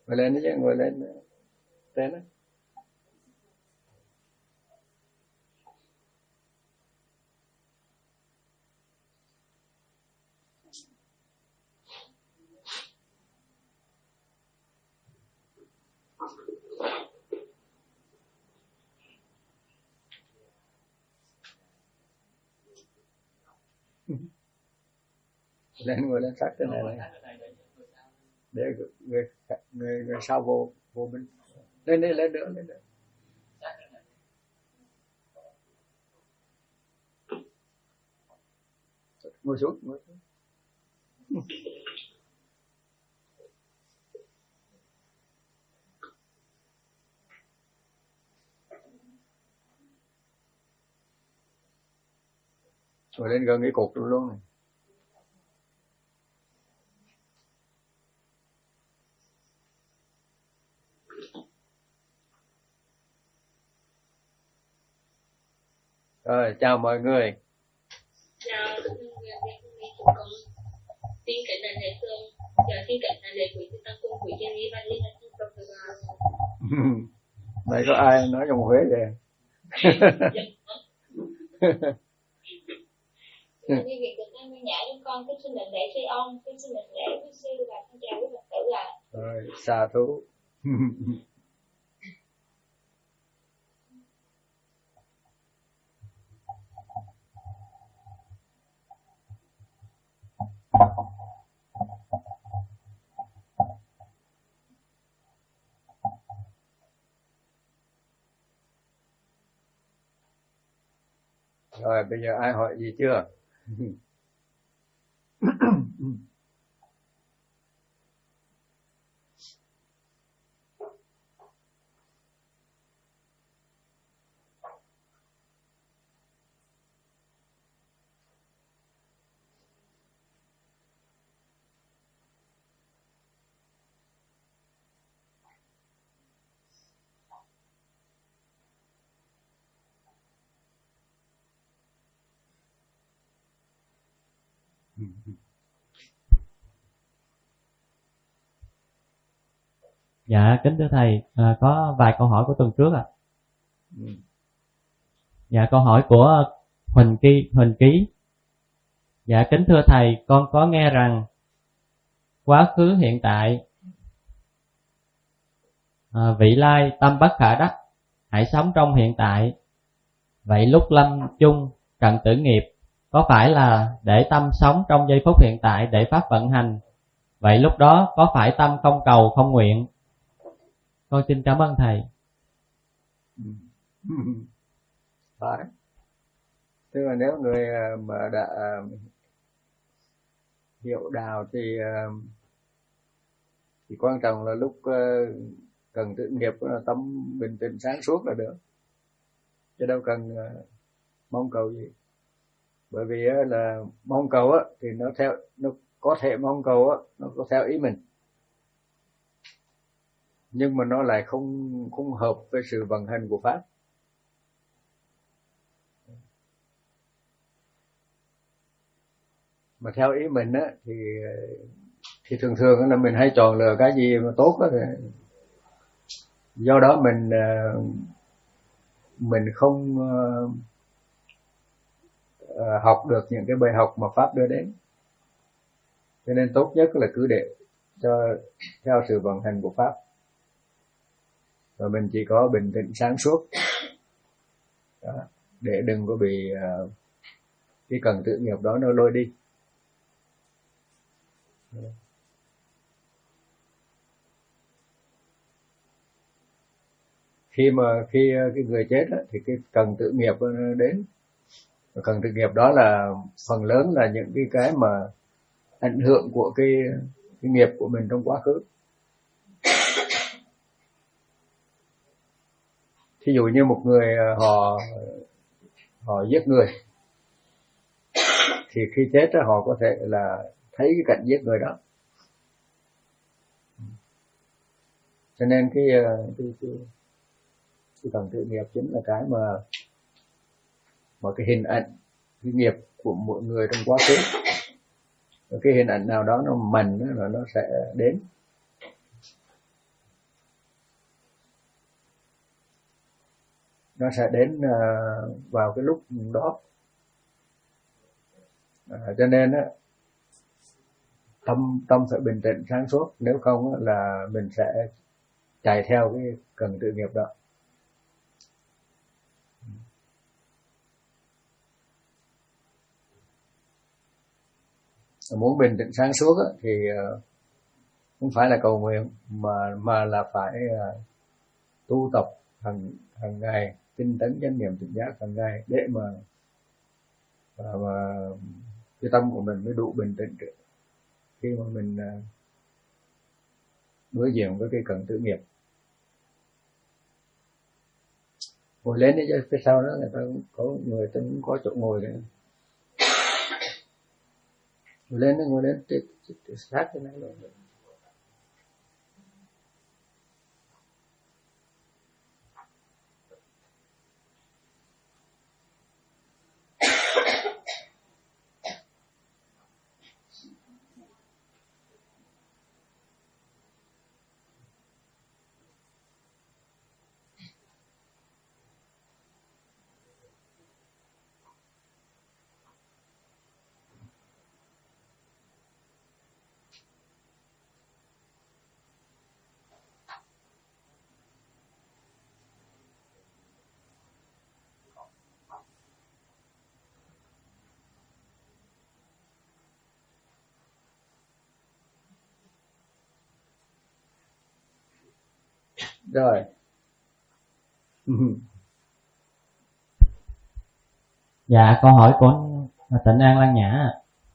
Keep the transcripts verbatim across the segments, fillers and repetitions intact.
Ngồi lên chứ, ngồi lên trên đó. Lên ngồi lên sát cái này này để người người người sau vô vô bên lên lên lên nữa lên nữa. Ngồi xuống ngồi xuống. Ngồi lên gần cái cột luôn này. Rồi, chào mọi người. Chào, xin kính đảnh lễ thượng, giờ xin kính đảnh lễ quý sư tăng cung quý chân lý và liên lạc trong Phật tử. Đây có ai nói trong Huế vậy? Như việc được anh Nguyên Nhã chúng con kính xin đảnh lễ sư ông, kính xin đảnh lễ quý sư và xin chào quý Phật tử ạ. Rồi, xa thú. Rồi bây giờ ai hỏi gì chưa? Dạ kính thưa thầy, à, có vài câu hỏi của tuần trước ạ. À. Ừ. Dạ câu hỏi của Huỳnh Ký, Huỳnh Ký. Dạ kính thưa thầy, con có nghe rằng quá khứ hiện tại, à, vị lai tâm bất khả đắc, hãy sống trong hiện tại. Vậy lúc lâm chung cận tử nghiệp, có phải là để tâm sống trong giây phút hiện tại để pháp vận hành? Vậy lúc đó có phải tâm không cầu không nguyện? Con xin cảm ơn thầy. Phải. Tức là nếu người mà đã hiểu đạo thì thì quan trọng là lúc cần tự nghiệp là tâm bình tĩnh sáng suốt là được, chứ đâu cần mong cầu gì. Bởi vì là mong cầu á thì nó theo, nó có thể mong cầu á nó có theo ý mình, nhưng mà nó lại không không hợp với sự vận hành của pháp. Mà theo ý mình á thì thì thường thường là mình hay chọn lựa cái gì mà tốt á, thì do đó mình mình không học được những cái bài học mà pháp đưa đến. Cho nên tốt nhất là cứ để cho theo sự vận hành của pháp, rồi mình chỉ có bình tĩnh sáng suốt đó, để đừng có bị uh, cái cần tự nghiệp đó nó lôi đi. Khi mà khi cái người chết á, thì cái cần tự nghiệp đến, cần tự nghiệp đó là phần lớn là những cái cái mà ảnh hưởng của cái, cái nghiệp của mình trong quá khứ. Thí dụ như một người họ họ giết người, thì khi chết họ có thể là thấy cái cảnh giết người đó. Cho nên cái cái cái, cái cần tự nghiệp chính là cái mà mà cái hình ảnh cái nghiệp của mỗi người trong quá khứ. Và cái hình ảnh nào đó nó mạnh là nó sẽ đến. nó sẽ đến vào cái lúc đó. À, cho nên á, tâm tâm phải bình tĩnh sáng suốt, nếu không á, là mình sẽ chạy theo cái cần tự nghiệp đó. Muốn bình tĩnh sáng suốt á, thì không phải là cầu nguyện mà mà là phải tu tập hàng hàng ngày, tinh tấn chánh niệm tỉnh giác hàng ngày để mà và, và cái tâm của mình mới đủ bình tĩnh khi mà mình đối diện với cái cần tự nghiệp. Ngồi lên đi chứ phía sau đó người ta có người ta cũng có chỗ ngồi đấy. Ngồi lên đi, ngồi lên sát cái này rồi. Rồi. Dạ, câu hỏi của Tịnh An Lan Nhã.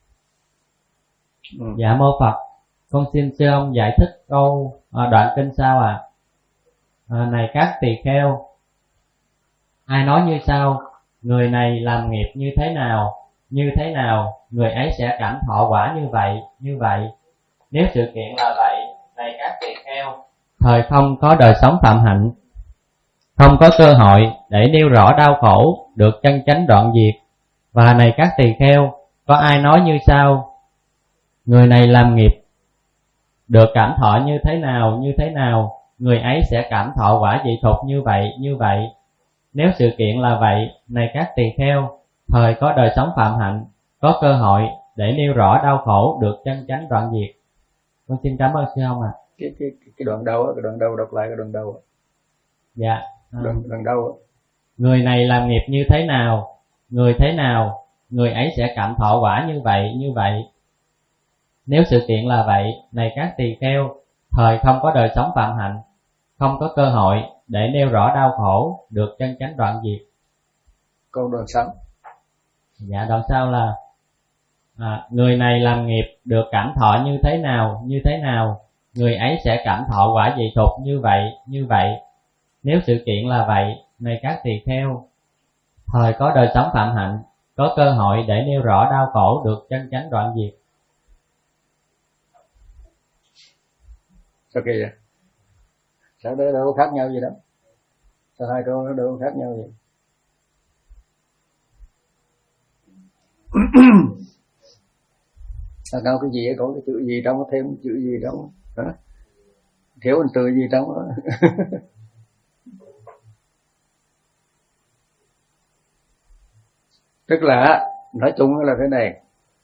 Ừ. Dạ mô Phật, con xin sư ông giải thích câu à, đoạn kinh sau à. à này các tỳ kheo, ai nói như sau: người này làm nghiệp như thế nào, như thế nào, người ấy sẽ cảm thọ quả như vậy, như vậy. Nếu sự kiện là vậy, này các tỳ kheo, thời không có đời sống phạm hạnh, không có cơ hội để nêu rõ đau khổ được chân chánh đoạn diệt. Và này các tỳ kheo, có ai nói như sau: người này làm nghiệp được cảm thọ như thế nào, như thế nào, người ấy sẽ cảm thọ quả dị thục như vậy, như vậy. Nếu sự kiện là vậy, này các tỳ kheo, thời có đời sống phạm hạnh, có cơ hội để nêu rõ đau khổ được chân chánh đoạn diệt. Con xin cảm ơn sư ông ạ. À. Cái, cái, cái đoạn đầu á, cái đoạn đầu đọc lại cái đoạn đầu á. Dạ. À. Đoạn, đoạn đầu á. Người này làm nghiệp như thế nào, người thế nào, người ấy sẽ cảm thọ quả như vậy, như vậy. Nếu sự kiện là vậy, này các tỳ kheo, thời không có đời sống phạm hạnh, không có cơ hội để nêu rõ đau khổ được chân chánh đoạn diệt. Câu đoạn sau. Dạ, đoạn sau là à, người này làm nghiệp được cảm thọ như thế nào, như thế nào, người ấy sẽ cảm thọ quả dị thục như vậy, như vậy. Nếu sự kiện là vậy, này các tỳ kheo, thời có đời sống phạm hạnh, có cơ hội để nêu rõ đau khổ được chân chánh đoạn diệt. Sao kỳ vậy? Sao đó đâu có khác nhau gì đâu? Sao hai câu nó đâu có khác nhau gì? Sao đâu cái gì có cái chữ gì trong, có thêm chữ gì trong, hả? Thiếu một từ gì trong đó. Tức là nói chung là thế này,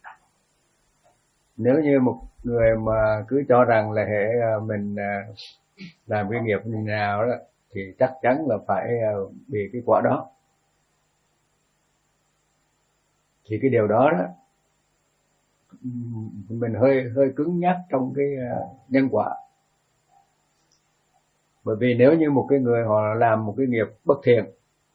nếu như một người mà cứ cho rằng là hệ mình làm cái nghiệp như nào đó thì chắc chắn là phải bị cái quả đó, thì cái điều đó đó mình hơi hơi cứng nhắc trong cái nhân quả. Bởi vì nếu như một cái người họ làm một cái nghiệp bất thiện,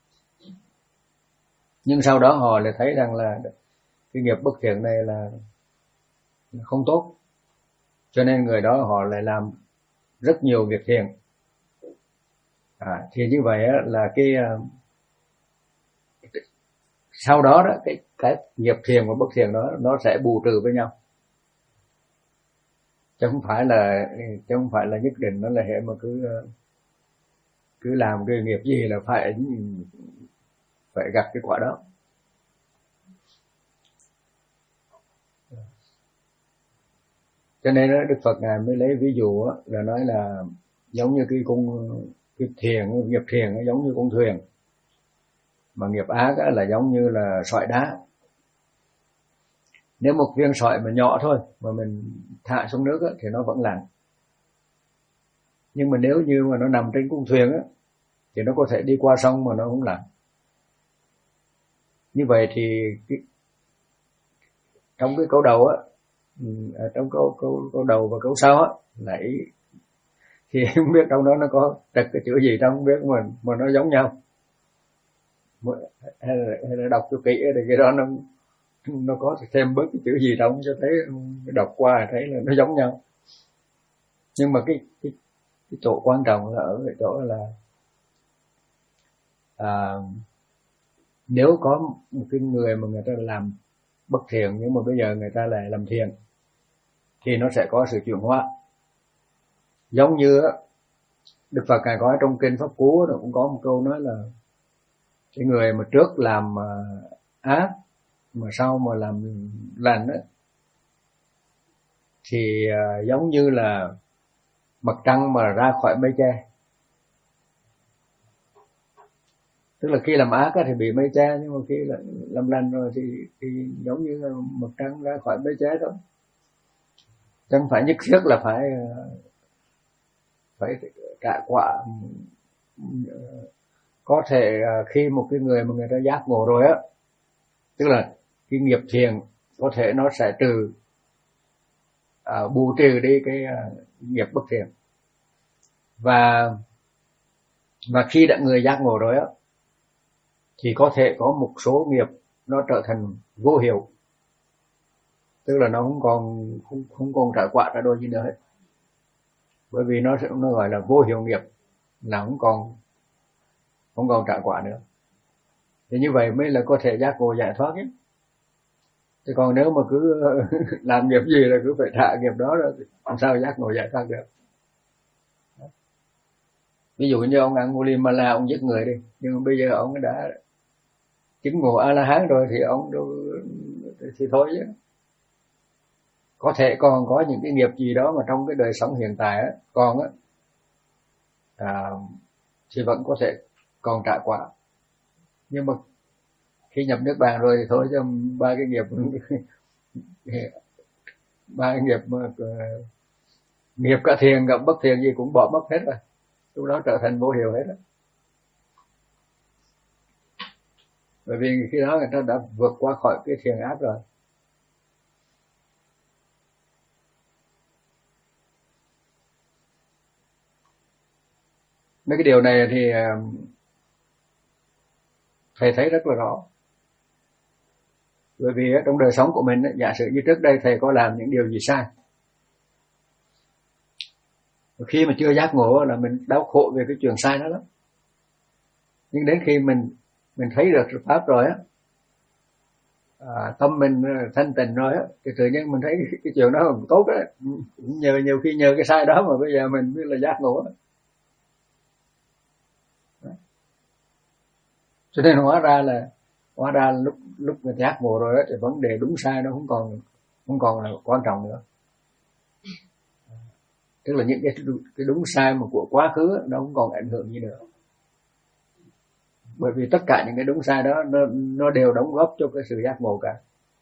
nhưng sau đó họ lại thấy rằng là cái nghiệp bất thiện này là không tốt, cho nên người đó họ lại làm rất nhiều việc thiện, à, thì như vậy là cái sau đó đó cái cái nghiệp thiện và bất thiện đó nó sẽ bù trừ với nhau, chứ không phải là chứ không phải là nhất định nó là hệ mà cứ cứ làm cái nghiệp gì là phải phải gặp cái quả đó. Cho nên đó, Đức Phật ngài mới lấy ví dụ đó, là nói là giống như cái con cái thiền, nghiệp thiền giống như con thuyền, Mà nghiệp ác á, là giống như là sỏi đá. Nếu một viên sỏi mà nhỏ thôi mà mình thả xuống nước á, thì nó vẫn lặn. Nhưng mà nếu như mà nó nằm trên cung thuyền á, thì nó có thể đi qua sông mà nó không lặn. Như vậy thì cái, trong cái câu đầu á, trong câu câu câu đầu và câu sau á, lại thì không biết trong đó nó có trật cái chữ gì trong không biết mà mà nó giống nhau. Hay là, hay là đọc cho kỹ thì cái đó nó nó có thêm bớt cái chữ gì trong cho thấy đọc qua thấy là nó giống nhau. Nhưng mà cái cái cái chỗ quan trọng là ở cái chỗ là à, nếu có một cái người mà người ta làm bất thiện nhưng mà bây giờ người ta lại làm thiện thì nó sẽ có sự chuyển hóa. Giống như Đức Phật Ngài có trong kinh Pháp Cú nó cũng có một câu nói là cái người mà trước làm ác mà sau mà làm lành á, thì giống như là mặt trăng mà ra khỏi mây che. Tức là khi làm ác á, thì bị mây che, nhưng mà khi làm lành rồi thì, thì giống như là mặt trăng ra khỏi mây che thôi. Chẳng phải nhất thiết là phải phải trả quả. Có thể khi một cái người mà người ta giác ngộ rồi á, tức là cái nghiệp thiện có thể nó sẽ trừ à, bù trừ đi cái à, nghiệp bất thiện. Và và khi đã người giác ngộ rồi á, thì có thể có một số nghiệp nó trở thành vô hiệu, tức là nó không còn không không còn trả quả trả đôi gì nữa hết, bởi vì nó sẽ nó gọi là vô hiệu nghiệp, là không còn không còn trả quả nữa. Thì như vậy mới là có thể giác ngộ giải thoát nhé. Thì còn nếu mà cứ làm nghiệp gì là cứ phải trả nghiệp đó rồi làm sao giác ngộ giải thoát được. Ví dụ như ông Angulimala, ông giết người đi, nhưng mà bây giờ ông đã chứng ngộ A La Hán rồi thì ông đâu thì thôi chứ. Có thể còn có những cái nghiệp gì đó mà trong cái đời sống hiện tại á, còn á à, thì vẫn có thể còn trả quả. Nhưng mà khi nhập nước bàn rồi thì thôi, cho ba cái nghiệp ba cái nghiệp mà nghiệp cả thiền gặp bất thiền gì cũng bỏ mất hết rồi, lúc đó trở thành vô hiệu hết rồi. Bởi vì khi đó người ta đã vượt qua khỏi cái thiền ác rồi. Mấy cái điều này thì thầy thấy rất là rõ. Bởi vì trong đời sống của mình, giả sử như trước đây thầy có làm những điều gì sai, khi mà chưa giác ngộ là mình đau khổ về cái chuyện sai đó lắm. Nhưng đến khi mình mình thấy được sự pháp rồi á, à, tâm mình thanh tịnh rồi á, thì tự nhiên mình thấy cái, cái chuyện đó là tốt á. Nhờ nhiều khi nhờ cái sai đó mà bây giờ mình biết là giác ngộ đó. Cho nên hóa ra là hóa ra lúc lúc mình giác ngộ rồi đó, thì vấn đề đúng sai nó không còn không còn là quan trọng nữa. Tức là những cái cái đúng sai mà của quá khứ nó không còn ảnh hưởng gì nữa. Bởi vì tất cả những cái đúng sai đó nó nó đều đóng góp cho cái sự giác ngộ cả.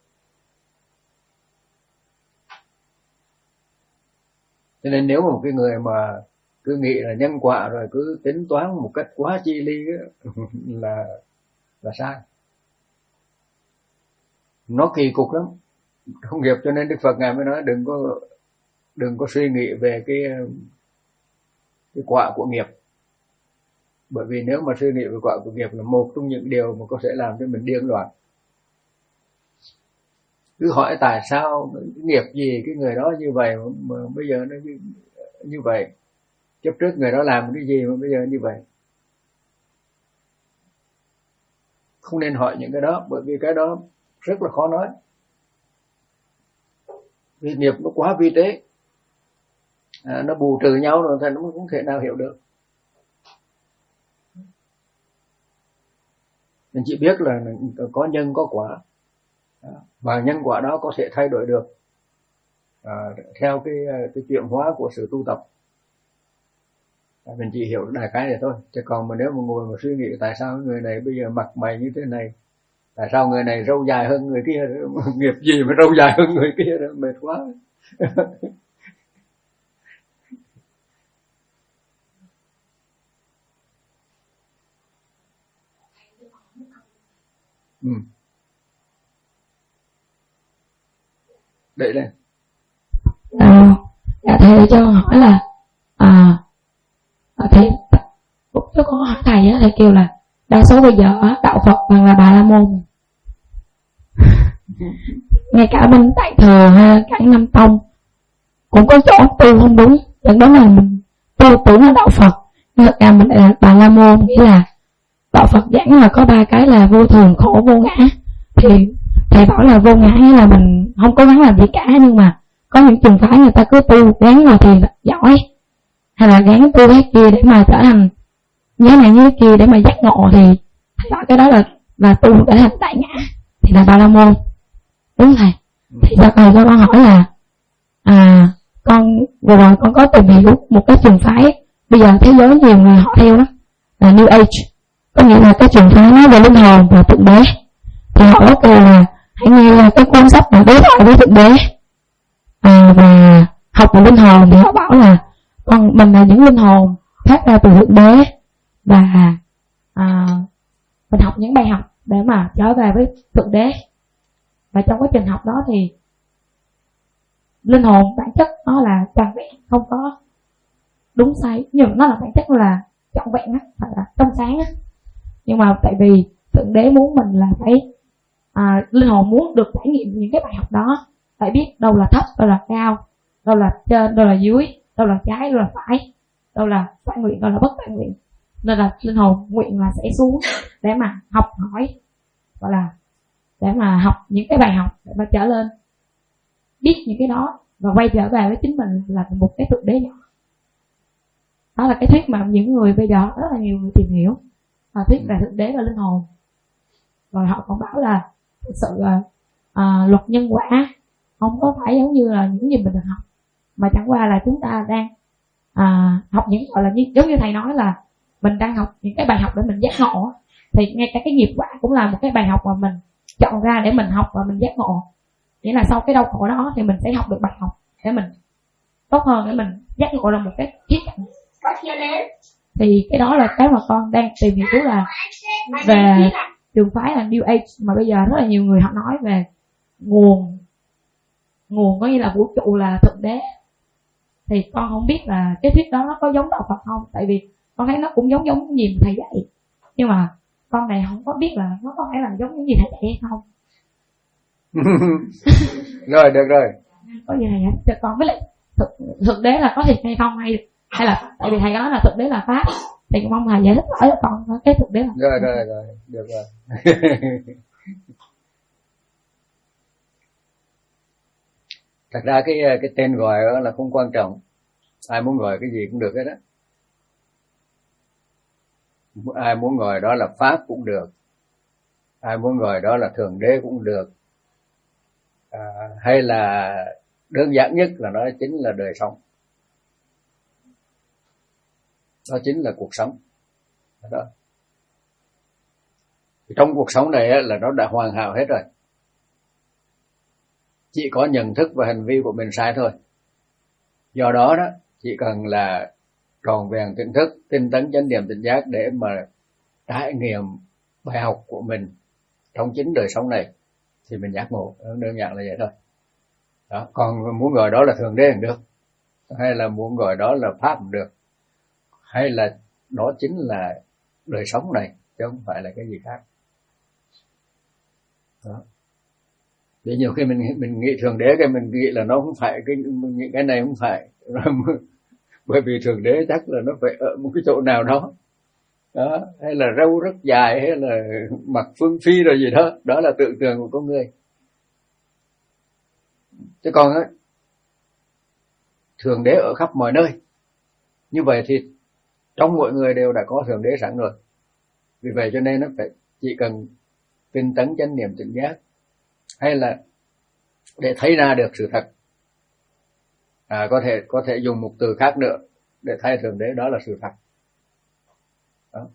Cho nên nếu mà một cái người mà cứ nghĩ là nhân quả rồi cứ tính toán một cách quá chi ly là là sai. Nó kỳ cục lắm, không nghiệp. Cho nên Đức Phật Ngài mới nói đừng có đừng có suy nghĩ về cái cái quả của nghiệp. Bởi vì nếu mà suy nghĩ về quả của nghiệp là một trong những điều mà có thể làm cho mình điên loạn. Cứ hỏi tại sao cái nghiệp gì cái người đó như vậy mà, mà bây giờ nó như, như vậy, kiếp trước người đó làm cái gì mà bây giờ như vậy. Không nên hỏi những cái đó, bởi vì cái đó rất là khó nói. Vì nghiệp nó quá vi tế, à, nó bù trừ nhau rồi thì nó không thể nào hiểu được. Mình chỉ biết là có nhân có quả, và nhân quả đó có thể thay đổi được à, theo cái cái chuyển hóa của sự tu tập. Mình chỉ hiểu đại khái này thôi, chứ còn mà nếu mà ngồi mà suy nghĩ tại sao người này bây giờ mặt mày như thế này, tại sao người này râu dài hơn người kia, nghiệp gì mà râu dài hơn người kia, đó mệt quá. Ừ. Để lên. À, dạ thầy cho hỏi là à, thầy tôi có hỏi thầy á, thầy kêu là đa số bây giờ đạo Phật toàn là Bà La Môn, ngay cả bên Đại Thừa hay cả Nam Tông cũng có chỗ tu không đúng, dẫn đến là mình tu tưởng là đạo Phật nhưng thật ra mình là Bà La Môn, nghĩa là đạo Phật giảng là có ba cái là vô thường, khổ, vô ngã. Thì thầy bảo là vô ngã nghĩa là mình không cố gắng làm gì cả, nhưng mà có những trường phái người ta cứ tu gán vào thì giỏi, hay là gán tu cái kia để mà trở thành nhớ này như kia để mà giác ngộ, thì thầy bảo cái đó là là tu để thành đại ngã thì là Bà La Môn, đúng thầy? Thì sau này con hỏi là à con vừa rồi con có tìm hiểu một cái trường phái bây giờ thế giới nhiều người họ theo đó là New Age, có nghĩa là cái trường phái nói về linh hồn và thượng đế. Thì họ có kêu là hãy nghe cái cuốn sách là Đối thoại với thượng đế à, và học về linh hồn. Thì họ bảo là con mình là những linh hồn phát ra từ thượng đế, và à, mình học những bài học để mà trở về với thượng đế. Và trong quá trình học đó thì linh hồn bản chất nó là toàn vẹn, không có đúng sai, nhưng nó là bản chất là trọn vẹn á, phải là trong sáng á. Nhưng mà tại vì thượng đế muốn mình là phải à, linh hồn muốn được trải nghiệm những cái bài học đó, phải biết đâu là thấp, đâu là cao, đâu là trên, đâu là dưới, đâu là trái, đâu là phải, đâu là toại nguyện, đâu là bất toại nguyện. Nên là linh hồn nguyện là sẽ xuống để mà học hỏi, gọi là để mà học những cái bài học để mà trở lên, biết những cái đó và quay trở về với chính mình là một cái thượng đế nhỏ. Đó là cái thuyết mà những người bây giờ rất là nhiều người tìm hiểu, là thuyết về thượng đế và linh hồn. Rồi họ còn bảo là thực sự là à, luật nhân quả không có phải giống như là những gì mình được học, mà chẳng qua là chúng ta đang à, học những gọi là như, giống như thầy nói là mình đang học những cái bài học để mình giác ngộ. Thì ngay cả cái nghiệp quả cũng là một cái bài học mà mình chọn ra để mình học và mình giác ngộ. Nghĩa là sau cái đau khổ đó thì mình sẽ học được bài học để mình tốt hơn, để mình giác ngộ là một cái khía cạnh. Thì cái đó là cái mà con đang tìm hiểu là về trường phái là New Age, mà bây giờ rất là nhiều người họ nói về nguồn nguồn có nghĩa là vũ trụ là thượng đế. Thì con không biết là cái thuyết đó nó có giống đạo Phật không, tại vì con thấy nó cũng giống giống những gì thầy dạy, nhưng mà con này không có biết là nó có phải là giống những gì thầy dạy hay không. Rồi được rồi, có gì thầy dạy cho con, với lại thực, thực đế là có thiệt hay không, hay hay là tại vì thầy nói là thực đế là pháp, thì con mong thầy giải thích rõ cho con cái thực đế là rồi rồi rồi được rồi. Thật ra cái cái tên gọi đó là không quan trọng, ai muốn gọi cái gì cũng được hết đó. Ai muốn gọi đó là pháp cũng được, ai muốn gọi đó là thượng đế cũng được, à, hay là đơn giản nhất là nó chính là đời sống, đó chính là cuộc sống đó. Trong cuộc sống này là nó đã hoàn hảo hết rồi, chỉ có nhận thức và hành vi của mình sai thôi. Do đó đó chỉ cần là tròn vẹn tỉnh thức, tinh tấn chánh niệm tỉnh giác để mà trải nghiệm bài học của mình trong chính đời sống này thì mình giác ngộ, đơn giản là vậy thôi đó. Còn muốn gọi đó là thượng đế cũng được, hay là muốn gọi đó là pháp cũng được, hay là đó chính là đời sống này chứ không phải là cái gì khác đó. Vì nhiều khi mình mình nghĩ thượng đế cái mình nghĩ là nó không phải cái những cái này, không phải bởi vì thượng đế chắc là nó phải ở một cái chỗ nào đó đó, hay là râu rất dài, hay là mặc phương phi rồi gì đó, đó là tưởng tượng của con người. Chứ còn á, thượng đế ở khắp mọi nơi, như vậy thì trong mỗi người đều đã có thượng đế sẵn rồi. Vì vậy cho nên nó phải chỉ cần tinh tấn chánh niệm tỉnh giác, hay là để thấy ra được sự thật, à, có thể có thể dùng một từ khác nữa để thay thượng đế, đó là sự thật. Đó.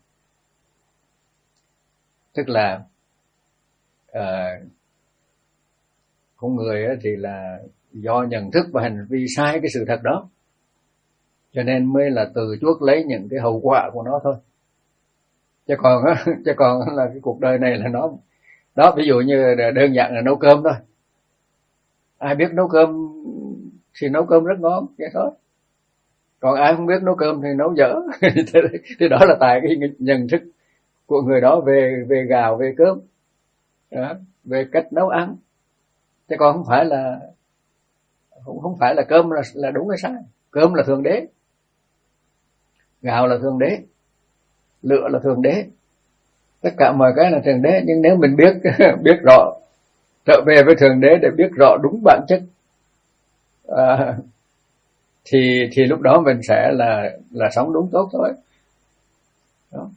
Tức là uh, con người thì là do nhận thức và hành vi sai cái sự thật đó, cho nên mới là từ chuốc lấy những cái hậu quả của nó thôi. Chứ còn chứ còn là cái cuộc đời này là nó đó, ví dụ như đơn giản là nấu cơm thôi. Ai biết nấu cơm thì nấu cơm rất ngon vậy thôi. Còn ai không biết nấu cơm thì nấu dở. Thì đó là tại cái nhận thức của người đó về về gạo, về cơm, đó, về cách nấu ăn. Chứ còn không phải là không không phải là cơm là là đúng hay sai. Cơm là thượng đế, gạo là thượng đế, lửa là thượng đế, tất cả mọi cái là thượng đế. Nhưng nếu mình biết biết rõ, trở về với thượng đế để biết rõ đúng bản chất, à, thì thì lúc đó mình sẽ là là sống đúng tốt thôi. Đó.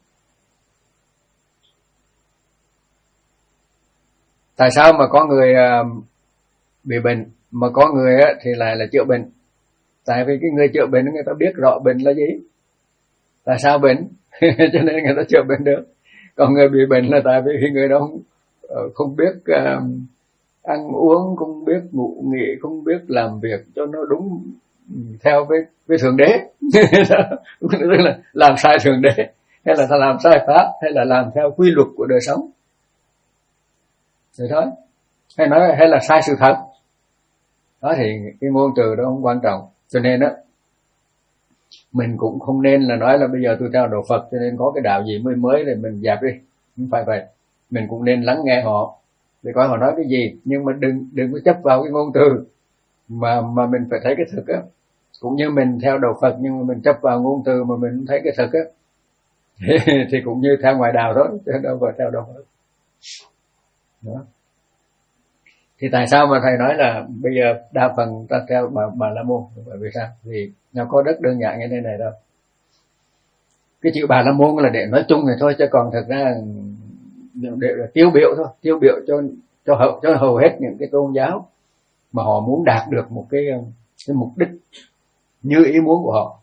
Tại sao mà có người uh, bị bệnh mà có người uh, thì lại là chữa bệnh? Tại vì cái người chữa bệnh người ta biết rõ bệnh là gì, tại sao bệnh, cho nên người ta chữa bệnh được. Còn người bị bệnh là tại vì người đó không, uh, không biết uh, ăn uống, không biết ngủ nghỉ, không biết làm việc cho nó đúng theo với với thượng đế. Tức là làm sai thượng đế, hay là làm sai pháp, hay là làm theo quy luật của đời sống vậy thôi, hay nói hay là sai sự thật đó. Thì cái ngôn từ đó không quan trọng. Cho nên đó mình cũng không nên là nói là bây giờ tôi theo đạo Phật cho nên có cái đạo gì mới mới thì mình dẹp đi, không phải vậy. Mình cũng nên lắng nghe họ để coi họ nói cái gì, nhưng mà đừng đừng có chấp vào cái ngôn từ mà mà mình phải thấy cái thực á. Cũng như mình theo đạo Phật nhưng mà mình chấp vào ngôn từ mà mình không thấy cái thực á, thì, thì cũng như theo ngoại đạo đó, chứ đâu phải theo đạo Phật. Đó. Thì tại sao mà thầy nói là bây giờ đa phần ta theo bà, bà La Môn? Bởi vì sao? Vì nó có rất đơn giản như thế này đâu. Cái chữ Bà La Môn là để nói chung này thôi, chứ còn thật ra để tiêu biểu thôi, tiêu biểu cho cho hầu cho hầu hết những cái tôn giáo mà họ muốn đạt được một cái cái mục đích như ý muốn của họ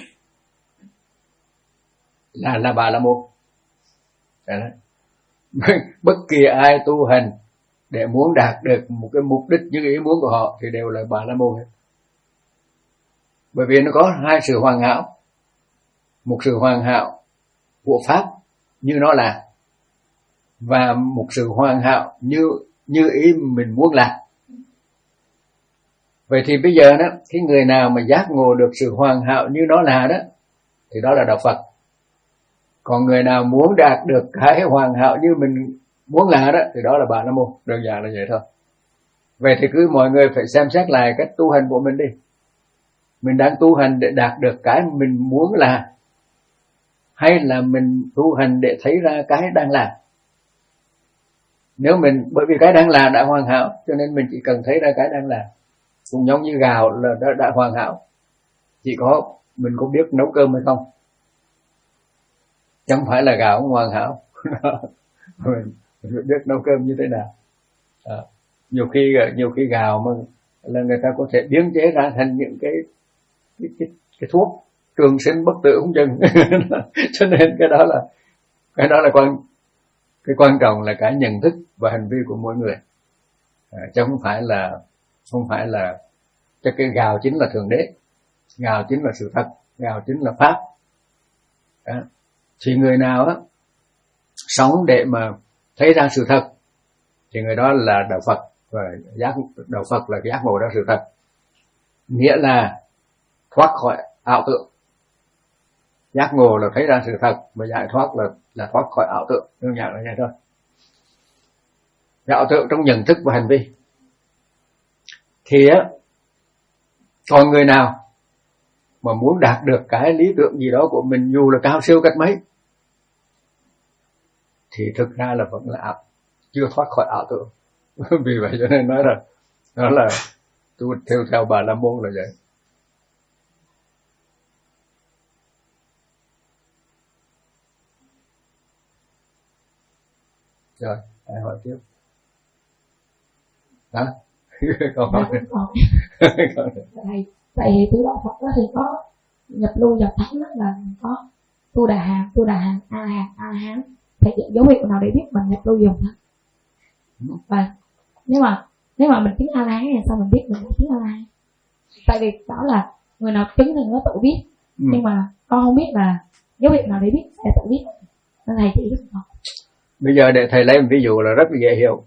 là là Bà La Môn. Đấy. Bất kỳ ai tu hành để muốn đạt được một cái mục đích như ý muốn của họ thì đều là Bà La Môn hết. Bởi vì nó có hai sự hoàn hảo, một sự hoàn hảo của pháp như nó là, và một sự hoàn hảo như như ý mình muốn làm. Vậy thì bây giờ đó, cái người nào mà giác ngộ được sự hoàn hảo như nó là đó thì đó là đạo Phật. Còn người nào muốn đạt được cái hoàn hảo như mình muốn là đó thì đó là Bà La Môn. Đơn giản là vậy thôi. Vậy thì cứ mọi người phải xem xét lại cách tu hành của mình đi. Mình đang tu hành để đạt được cái mình muốn là, hay là mình tu hành để thấy ra cái đang làm? Nếu mình, bởi vì cái đang làm đã hoàn hảo cho nên mình chỉ cần thấy ra cái đang làm. Cũng giống như gạo là đã, đã hoàn hảo, chỉ có mình có biết nấu cơm hay không, chẳng phải là gạo không hoàn hảo. mình, mình biết nấu cơm như thế nào. À, nhiều khi nhiều khi gạo mà là người ta có thể biến chế ra thành những cái cái, cái, cái thuốc trường sinh bất tử không chừng. Cho nên cái đó là cái đó là quan cái quan trọng là cái nhận thức và hành vi của mỗi người, à, chứ không phải là không phải là cho cái gạo chính là thượng đế, gạo chính là sự thật, gạo chính là pháp. Đó. Thì người nào á sống để mà thấy ra sự thật thì người đó là đạo Phật, và giác đạo Phật là giác ngộ ra sự thật, nghĩa là thoát khỏi ảo tưởng. Giác ngộ là thấy ra sự thật, và giải thoát là là thoát khỏi ảo tưởng, đơn giản là vậy thôi. Ảo tưởng trong nhận thức và hành vi. Thì á, còn người nào mà muốn đạt được cái lý tưởng gì đó của mình dù là cao siêu cách mấy thì thực ra là vẫn là ảo, chưa thoát khỏi ảo tưởng. Vì vậy cho nên nói là đó là tôi theo theo Bà La Môn là vậy. Rồi, ai hỏi tiếp? Hả? Còn hỏi. Tại tại từ đạo Phật đó thì có nhập lưu vào tháng đó là có tu đà hàm, tu đà hàm, a hàm, a hán, thì dấu hiệu nào để biết mình nhập lưu dùng thôi. Và nếu mà nếu mà mình tiếng A La Hán thì sao mình biết mình là tiếng A La Hán? Tại vì đó là người nào chứng thì nó tự biết, ừ. nhưng mà con không biết là dấu hiệu nào để biết sẽ tự biết, nên thầy chỉ giúp con. Bây giờ để thầy lấy một ví dụ là rất là dễ hiểu.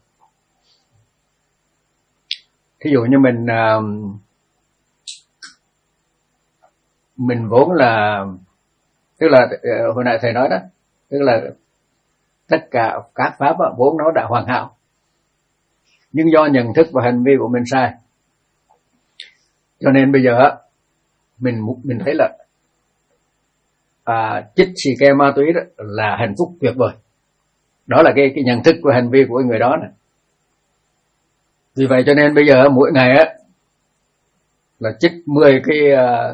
Thí dụ như mình mình vốn là, tức là hồi nãy thầy nói đó, tức là tất cả các pháp đó, vốn nó đã hoàn hảo, nhưng do nhận thức và hành vi của mình sai, cho nên bây giờ mình mình thấy là à, chích xì ke ma túy đó là hạnh phúc tuyệt vời. Đó là cái cái nhận thức và hành vi của người đó này. Vì vậy cho nên bây giờ mỗi ngày á là chích mười cái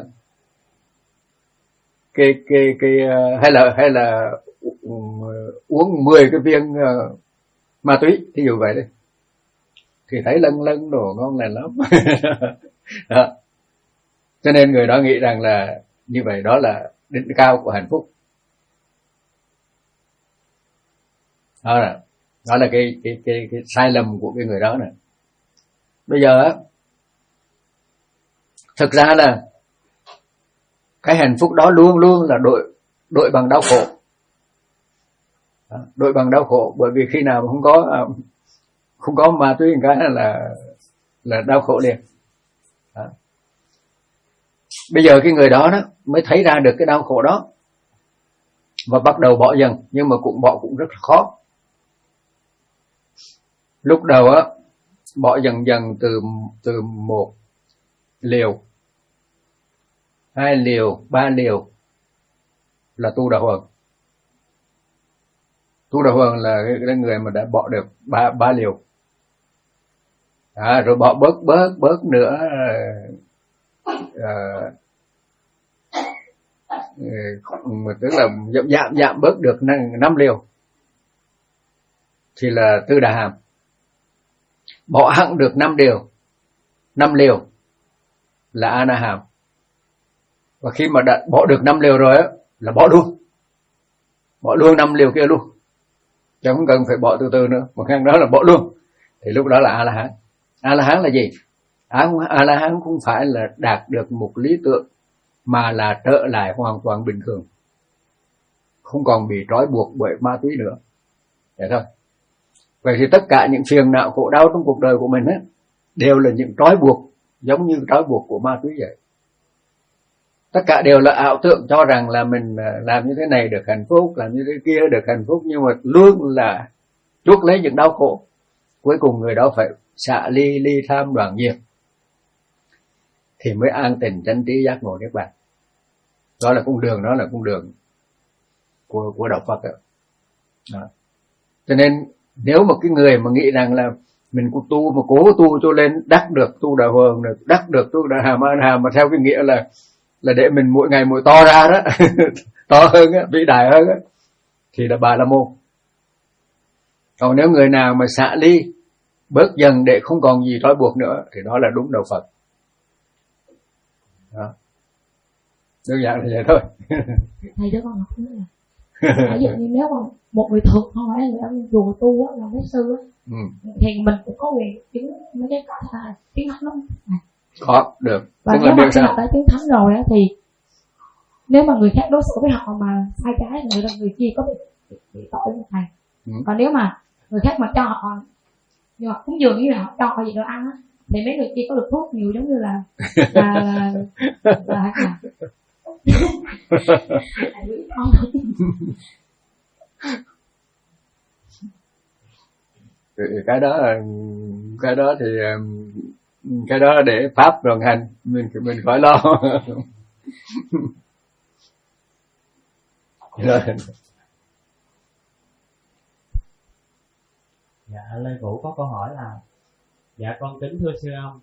cái cái cái hay là hay là uống mười cái viên ma túy, thí dụ vậy đấy, thì thấy lân lân đồ ngon lành lắm. Đó. Cho nên người đó nghĩ rằng là như vậy đó là đỉnh cao của hạnh phúc. Đó là đó là cái cái cái cái sai lầm của cái người đó này. Bây giờ thực ra là cái hạnh phúc đó luôn luôn là đội đội bằng đau khổ. Đó, đội bằng đau khổ, bởi vì khi nào mà không có không có ma túy cái là là đau khổ liền. Đó. Bây giờ cái người đó đó mới thấy ra được cái đau khổ đó và bắt đầu bỏ dần, nhưng mà cũng bỏ cũng rất là khó. Lúc đầu á bỏ dần dần từ từ một liều, hai liều, ba liều là tu đà huần. Tu đà huần là cái người mà đã bỏ được ba ba liều. À, rồi bỏ bớt bớt bớt nữa, à, tức là giảm giảm giảm bớt được năm liều thì là tư đà hàm. Bỏ hẳn được năm liều, năm liều là a na hàm. Và khi mà đã bỏ được năm liều rồi á là bỏ luôn, bỏ luôn năm liều kia luôn, chứ không cần phải bỏ từ từ nữa, một khang đó là bỏ luôn, thì lúc đó là a la hán. A la hán là gì? A la hán không phải là đạt được một lý tưởng, mà là trở lại hoàn toàn bình thường, không còn bị trói buộc bởi ma túy nữa. Vậy thôi. Vậy thì tất cả những phiền não khổ đau trong cuộc đời của mình ấy, đều là những trói buộc, giống như trói buộc của ma túy vậy. Tất cả đều là ảo tưởng cho rằng là mình làm như thế này được hạnh phúc, làm như thế kia được hạnh phúc, nhưng mà luôn là chuốc lấy những đau khổ. Cuối cùng người đó phải xả ly, ly tham đoạn diệt, thì mới an tình chánh trí giác ngộ niết bàn. Đó là con đường, đó là con đường của của đạo Phật đó. Đó. Cho nên nếu mà cái người mà nghĩ rằng là mình cũng tu mà cố tu cho lên đắc được tu đà huần, đắc được tu đà hàm an hàm, mà theo cái nghĩa là là để mình mỗi ngày mỗi to ra đó, to hơn á, vĩ đại hơn á, thì là Bà La Môn. Còn nếu người nào mà xả ly, bớt dần để không còn gì trói buộc nữa, thì đó là đúng đạo Phật. Đó. Đơn giản là vậy thôi. Thầy cho con học nữa là ví dụ như nếu mà một người thường không phải là người chùa tu á, là cái sư á, ừ. thì mình cũng có quyền chứng mấy cái à, tiếng thánh lắm. Có được. Và tức nếu mà khi họ đã tiếng thánh rồi á, thì nếu mà người khác đối xử với họ mà sai trái, người là người kia có bị, bị, bị tội với thầy. Ừ. Còn nếu mà người khác mà cho họ, nhưng mà cũng dường như là họ cho họ gì đồ ăn á, thì mấy người kia có được thuốc nhiều, giống như là là là, là, là, là cái đó là cái đó thì cái đó để pháp vận hành, mình mình khỏi lo. Rồi. Dạ, Lê Vũ có câu hỏi là: dạ con kính thưa sư ông,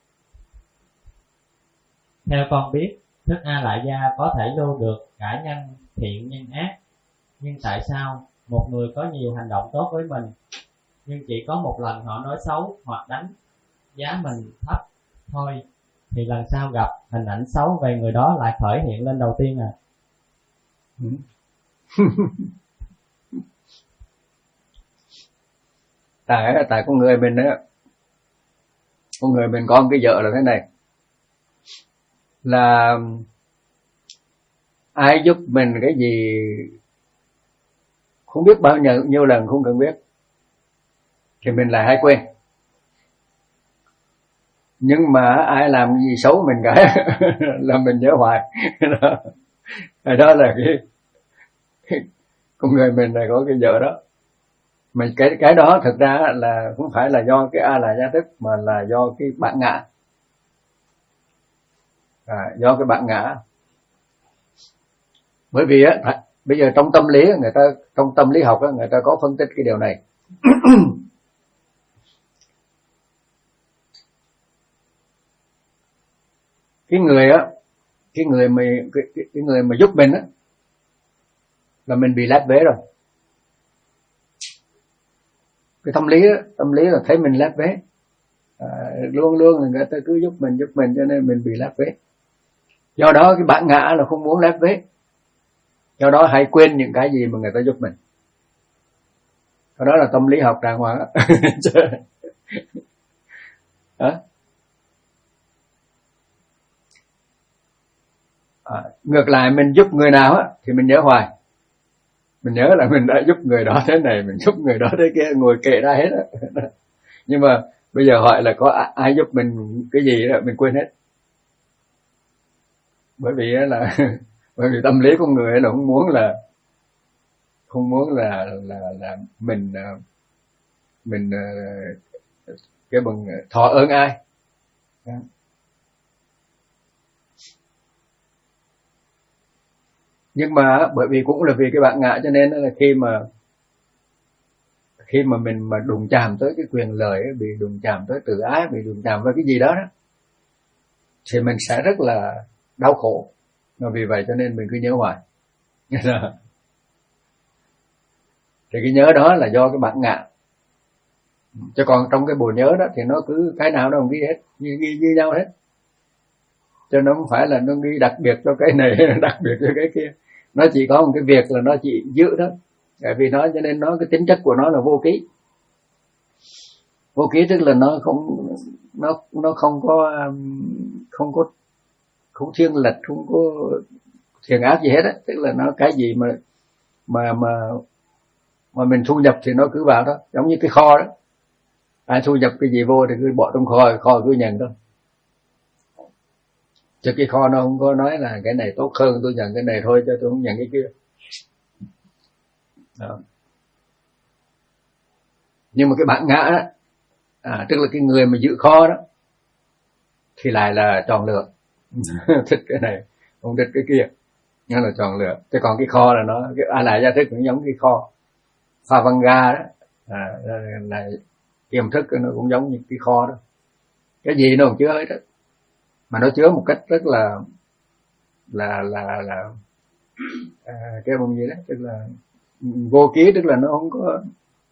theo con biết thức A Lại Gia có thể lưu được cả nhân thiện nhân ác, nhưng tại sao một người có nhiều hành động tốt với mình, nhưng chỉ có một lần họ nói xấu hoặc đánh giá mình thấp thôi, thì lần sau gặp hình ảnh xấu về người đó lại khởi hiện lên đầu tiên à? Ừ. tại tại con người mình á, con người mình có một cái vợ là thế này, là ai giúp mình cái gì không biết bao nhiêu, nhiêu lần không cần biết thì mình lại hay quên, nhưng mà ai làm gì xấu mình cái là mình nhớ hoài. Đó, đó là cái, cái con người mình này có cái vợ đó. Mà cái cái đó thực ra là không phải là do cái a la gia thức, mà là do cái bản ngã, à, do cái bản ngã. Bởi vì á, bây giờ trong tâm lý người ta, trong tâm lý học á, người ta có phân tích cái điều này. cái người á, cái người mà cái, cái, cái người mà giúp mình á, là mình bị lép vế rồi. Cái tâm lý á, tâm lý là thấy mình lép vế, à, luôn luôn là người ta cứ giúp mình giúp mình, cho nên mình bị lép vế. Do đó cái bản ngã là không muốn lép vế, do đó hay quên những cái gì mà người ta giúp mình. Đó là tâm lý học đàng hoàng á. Đó. À, ngược lại mình giúp người nào á thì mình nhớ hoài, mình nhớ là mình đã giúp người đó thế này, mình giúp người đó thế kia, ngồi kể ra hết á. Nhưng mà bây giờ hỏi là có ai giúp mình cái gì đó mình quên hết. Bởi vì là bởi vì tâm lý con người là không muốn là không muốn là là là mình mình cái bằng thọ ơn ai. Đó. Nhưng mà bởi vì cũng là vì cái bản ngã, cho nên là khi mà khi mà mình mà đụng chạm tới cái quyền lợi, bị đụng chạm tới tự ái, bị đụng chạm với cái gì đó, đó thì mình sẽ rất là đau khổ. Và vì vậy cho nên mình cứ nhớ hoài. Thì cái nhớ đó là do cái bản ngã. Chứ còn trong cái bộ nhớ đó thì nó cứ cái nào nó cũng ghi hết, ghi, ghi như nhau hết. Cho nó không phải là nó ghi đặc biệt cho cái này, đặc biệt cho cái kia. Nó chỉ có một cái việc là nó chỉ giữ đó. Tại vì nó cho nên nó cái tính chất của nó là vô ký. Vô ký tức là nó không nó nó không có không có không thiên lệch, không có thiện ác gì hết á, tức là nó cái gì mà mà mà mà mình thu nhập thì nó cứ vào đó, giống như cái kho đó. Ai thu nhập cái gì vô thì cứ bỏ trong kho, kho cứ nhận thôi. Chứ cái kho nó không có nói là cái này tốt hơn tôi nhận cái này thôi, cho tôi không nhận cái kia. Đó. Nhưng mà cái bản ngã đó, à, tức là cái người mà giữ kho đó thì lại là chọn lựa. Thích cái này, không thích cái kia, nó là chọn lựa. Chứ còn cái kho là nó, cái a la gia thức cũng giống cái kho. Pha văn ga đó, à, là, là tiềm thức nó cũng giống như cái kho đó. Cái gì nó cũng chứa hết đó. Mà nó chứa một cách rất là là là là à, cái bằng gì đó, tức là vô ký, tức là nó không có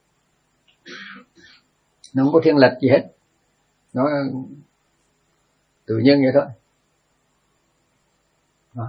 nó không có thiên lệch gì hết, nó tự nhiên vậy thôi. Đó.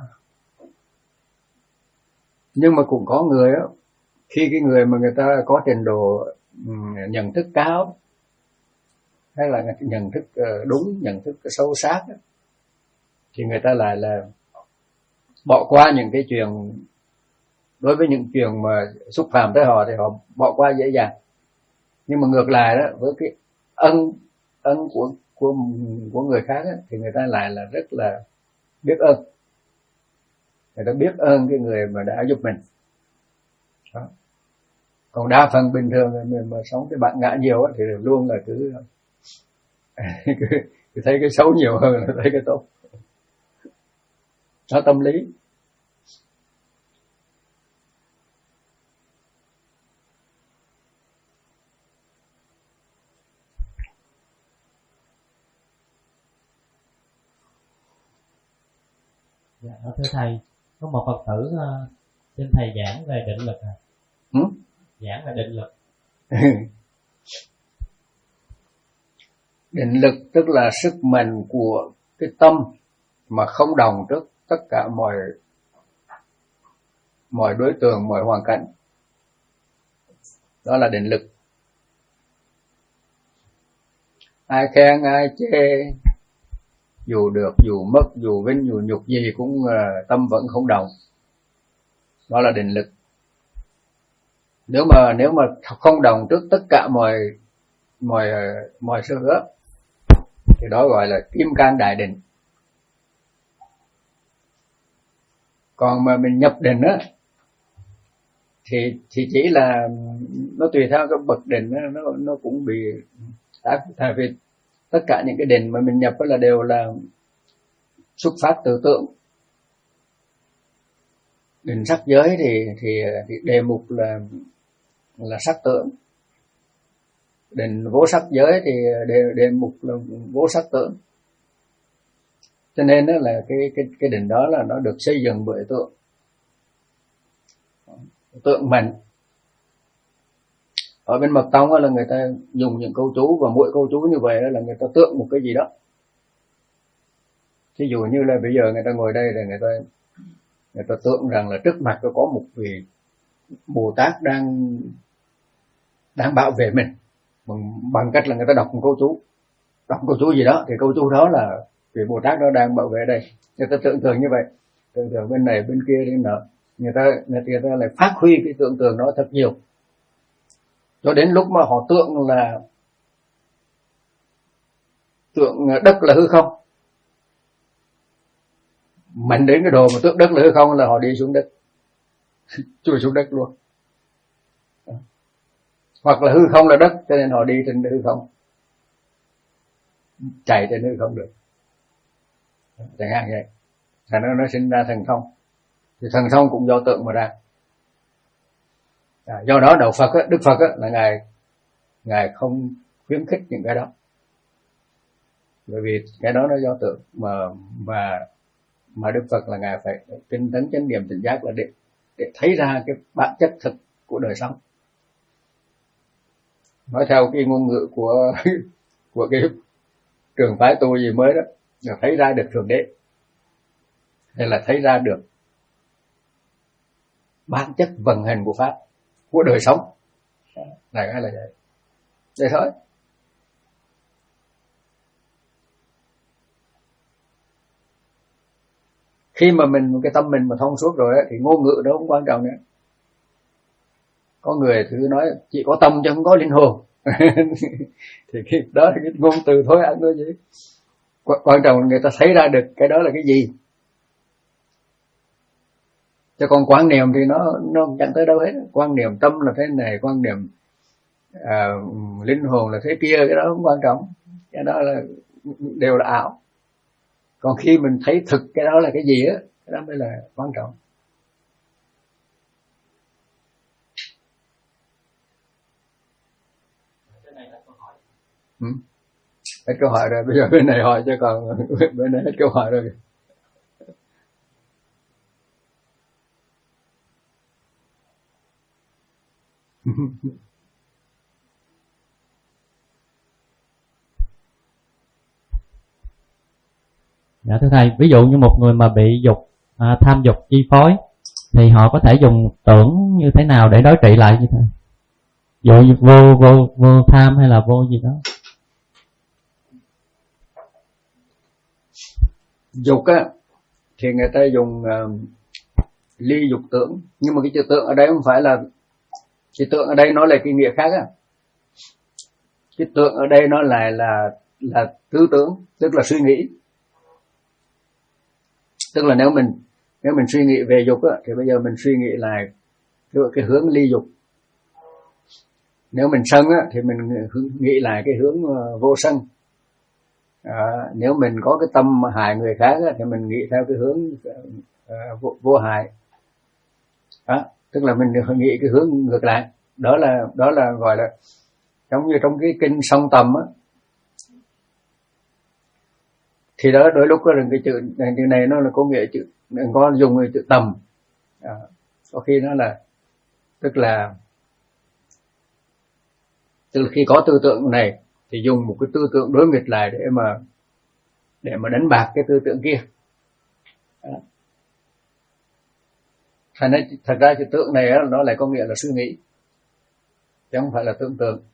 Nhưng mà cũng có người đó, khi cái người mà người ta có trình độ nhận thức cao, hay là nhận thức đúng, nhận thức sâu sắc đó, thì người ta lại là bỏ qua những cái chuyện, đối với những chuyện mà xúc phạm tới họ thì họ bỏ qua dễ dàng. Nhưng mà ngược lại đó, với cái ân ân của của của người khác đó, thì người ta lại là rất là biết ơn. Người ta biết ơn cái người mà đã giúp mình. Đó. Còn đa phần bình thường mình mà sống cái bản ngã nhiều đó, thì luôn là cứ, cứ, cứ thấy cái xấu nhiều hơn là thấy cái tốt. Nó tâm lý. Dạ, thưa thầy, có một Phật tử uh, xin thầy giảng về định lực à? Ừ? Giảng về định lực. Định lực tức là sức mạnh của cái tâm mà không đồng trước tất cả mọi mọi đối tượng, mọi hoàn cảnh, đó là định lực. Ai khen ai chê, dù được dù mất, dù vinh dù nhục gì cũng uh, tâm vẫn không đồng, đó là định lực. Nếu mà nếu mà không đồng trước tất cả mọi mọi mọi sự đó, thì đó gọi là kim cang đại định. Còn mà mình nhập định á thì thì chỉ là nó tùy theo cái bậc định đó, nó nó cũng bị tác, tại vì tất cả những cái định mà mình nhập đó là đều là xuất phát từ tượng. Định sắc giới thì thì, thì đề mục là là sắc tưởng. Định vô sắc giới thì đề, đề mục là vô sắc tưởng. Cho nên đó là cái cái cái định đó là nó được xây dựng bởi tượng. Tượng mạnh. Ở bên mật tông là người ta dùng những câu chú, và mỗi câu chú như vậy là người ta tượng một cái gì đó. Ví dụ như là bây giờ người ta ngồi đây là người ta người ta tượng rằng là trước mặt có một vị Bồ Tát đang đang bảo vệ mình bằng, bằng cách là người ta đọc một câu chú, đọc câu chú gì đó, thì câu chú đó là vị Bồ Tát đó đang bảo vệ đây. Người ta tưởng tượng như vậy, tưởng tượng bên này bên kia đi nọ, người ta người ta lại phát huy cái tưởng tượng đó thật nhiều, cho đến lúc mà họ tượng là tượng đất là hư không, mạnh đến cái đồ mà tượng đất là hư không là họ đi xuống đất, chui xuống đất luôn. Hoặc là hư không là đất, cho nên họ đi trên hư không, chạy trên hư không được, chẳng hạn vậy. Thành ra nó sinh ra thần thông. Thì thần thông cũng do tượng mà ra. À, do đó đạo Phật á, Đức Phật á, là ngài ngài không khuyến khích những cái đó, bởi vì cái đó nó do tượng mà và mà Đức Phật là ngài phải tinh tấn chánh niệm tỉnh giác là để để thấy ra cái bản chất thực của đời sống. Nói theo cái ngôn ngữ của của cái trường phái tu gì mới đó, là thấy ra được thượng đế, hay là thấy ra được bản chất vận hành của pháp, của đời sống. Đại khái là vậy. Vậy thôi. Khi mà mình cái tâm mình mà thông suốt rồi ấy, thì ngôn ngữ đó không quan trọng nữa. Có người cứ nói chỉ có tâm chứ không có linh hồn. Thì cái đó là cái ngôn từ thôi ăn thôi chứ. Quan trọng là người ta thấy ra được cái đó là cái gì. Chứ còn quan niệm thì nó nó chẳng tới đâu hết. Quan niệm tâm là thế này, quan niệm à, linh hồn là thế kia, cái đó không quan trọng. Cái đó là đều là ảo. Còn khi mình thấy thực cái đó là cái gì á, cái đó mới là quan trọng. Ừ. Hết câu hỏi rồi, bây giờ bên này hỏi chứ còn bên này hết câu hỏi rồi. Dạ thưa thầy, ví dụ như một người mà bị dục à, tham dục chi phối thì họ có thể dùng tưởng như thế nào để đối trị lại như thế? Dụ như vô vô vô tham hay là vô gì đó? Dục á thì người ta dùng uh, ly dục tưởng, nhưng mà cái chữ tưởng ở đây không phải là cái tưởng ở đây nó là cái nghĩa khác á. Cái tưởng ở đây nó lại là là tư tưởng, tức là suy nghĩ. Tức là nếu mình nếu mình suy nghĩ về dục á, thì bây giờ mình suy nghĩ lại cái, cái hướng ly dục. Nếu mình sân á, thì mình nghĩ lại cái hướng vô sân. À, nếu mình có cái tâm hại người khác á, thì mình nghĩ theo cái hướng uh, vô, vô hại. Đó, tức là mình nghĩ cái hướng ngược lại. Đó là đó là gọi là giống như trong cái kinh Song Tầm á. Thì đó đôi lúc có cái chữ này, chữ này nó là có nghĩa chữ, đừng có dùng cái chữ tầm. À, có khi nó là tức là tức là khi có tư tưởng này thì dùng một cái tư tưởng đối nghịch lại để mà để mà đánh bạc cái tư tưởng kia. Đó. Thành ra, thật ra cái tượng này nó lại có nghĩa là suy nghĩ, chứ không phải là tưởng tượng.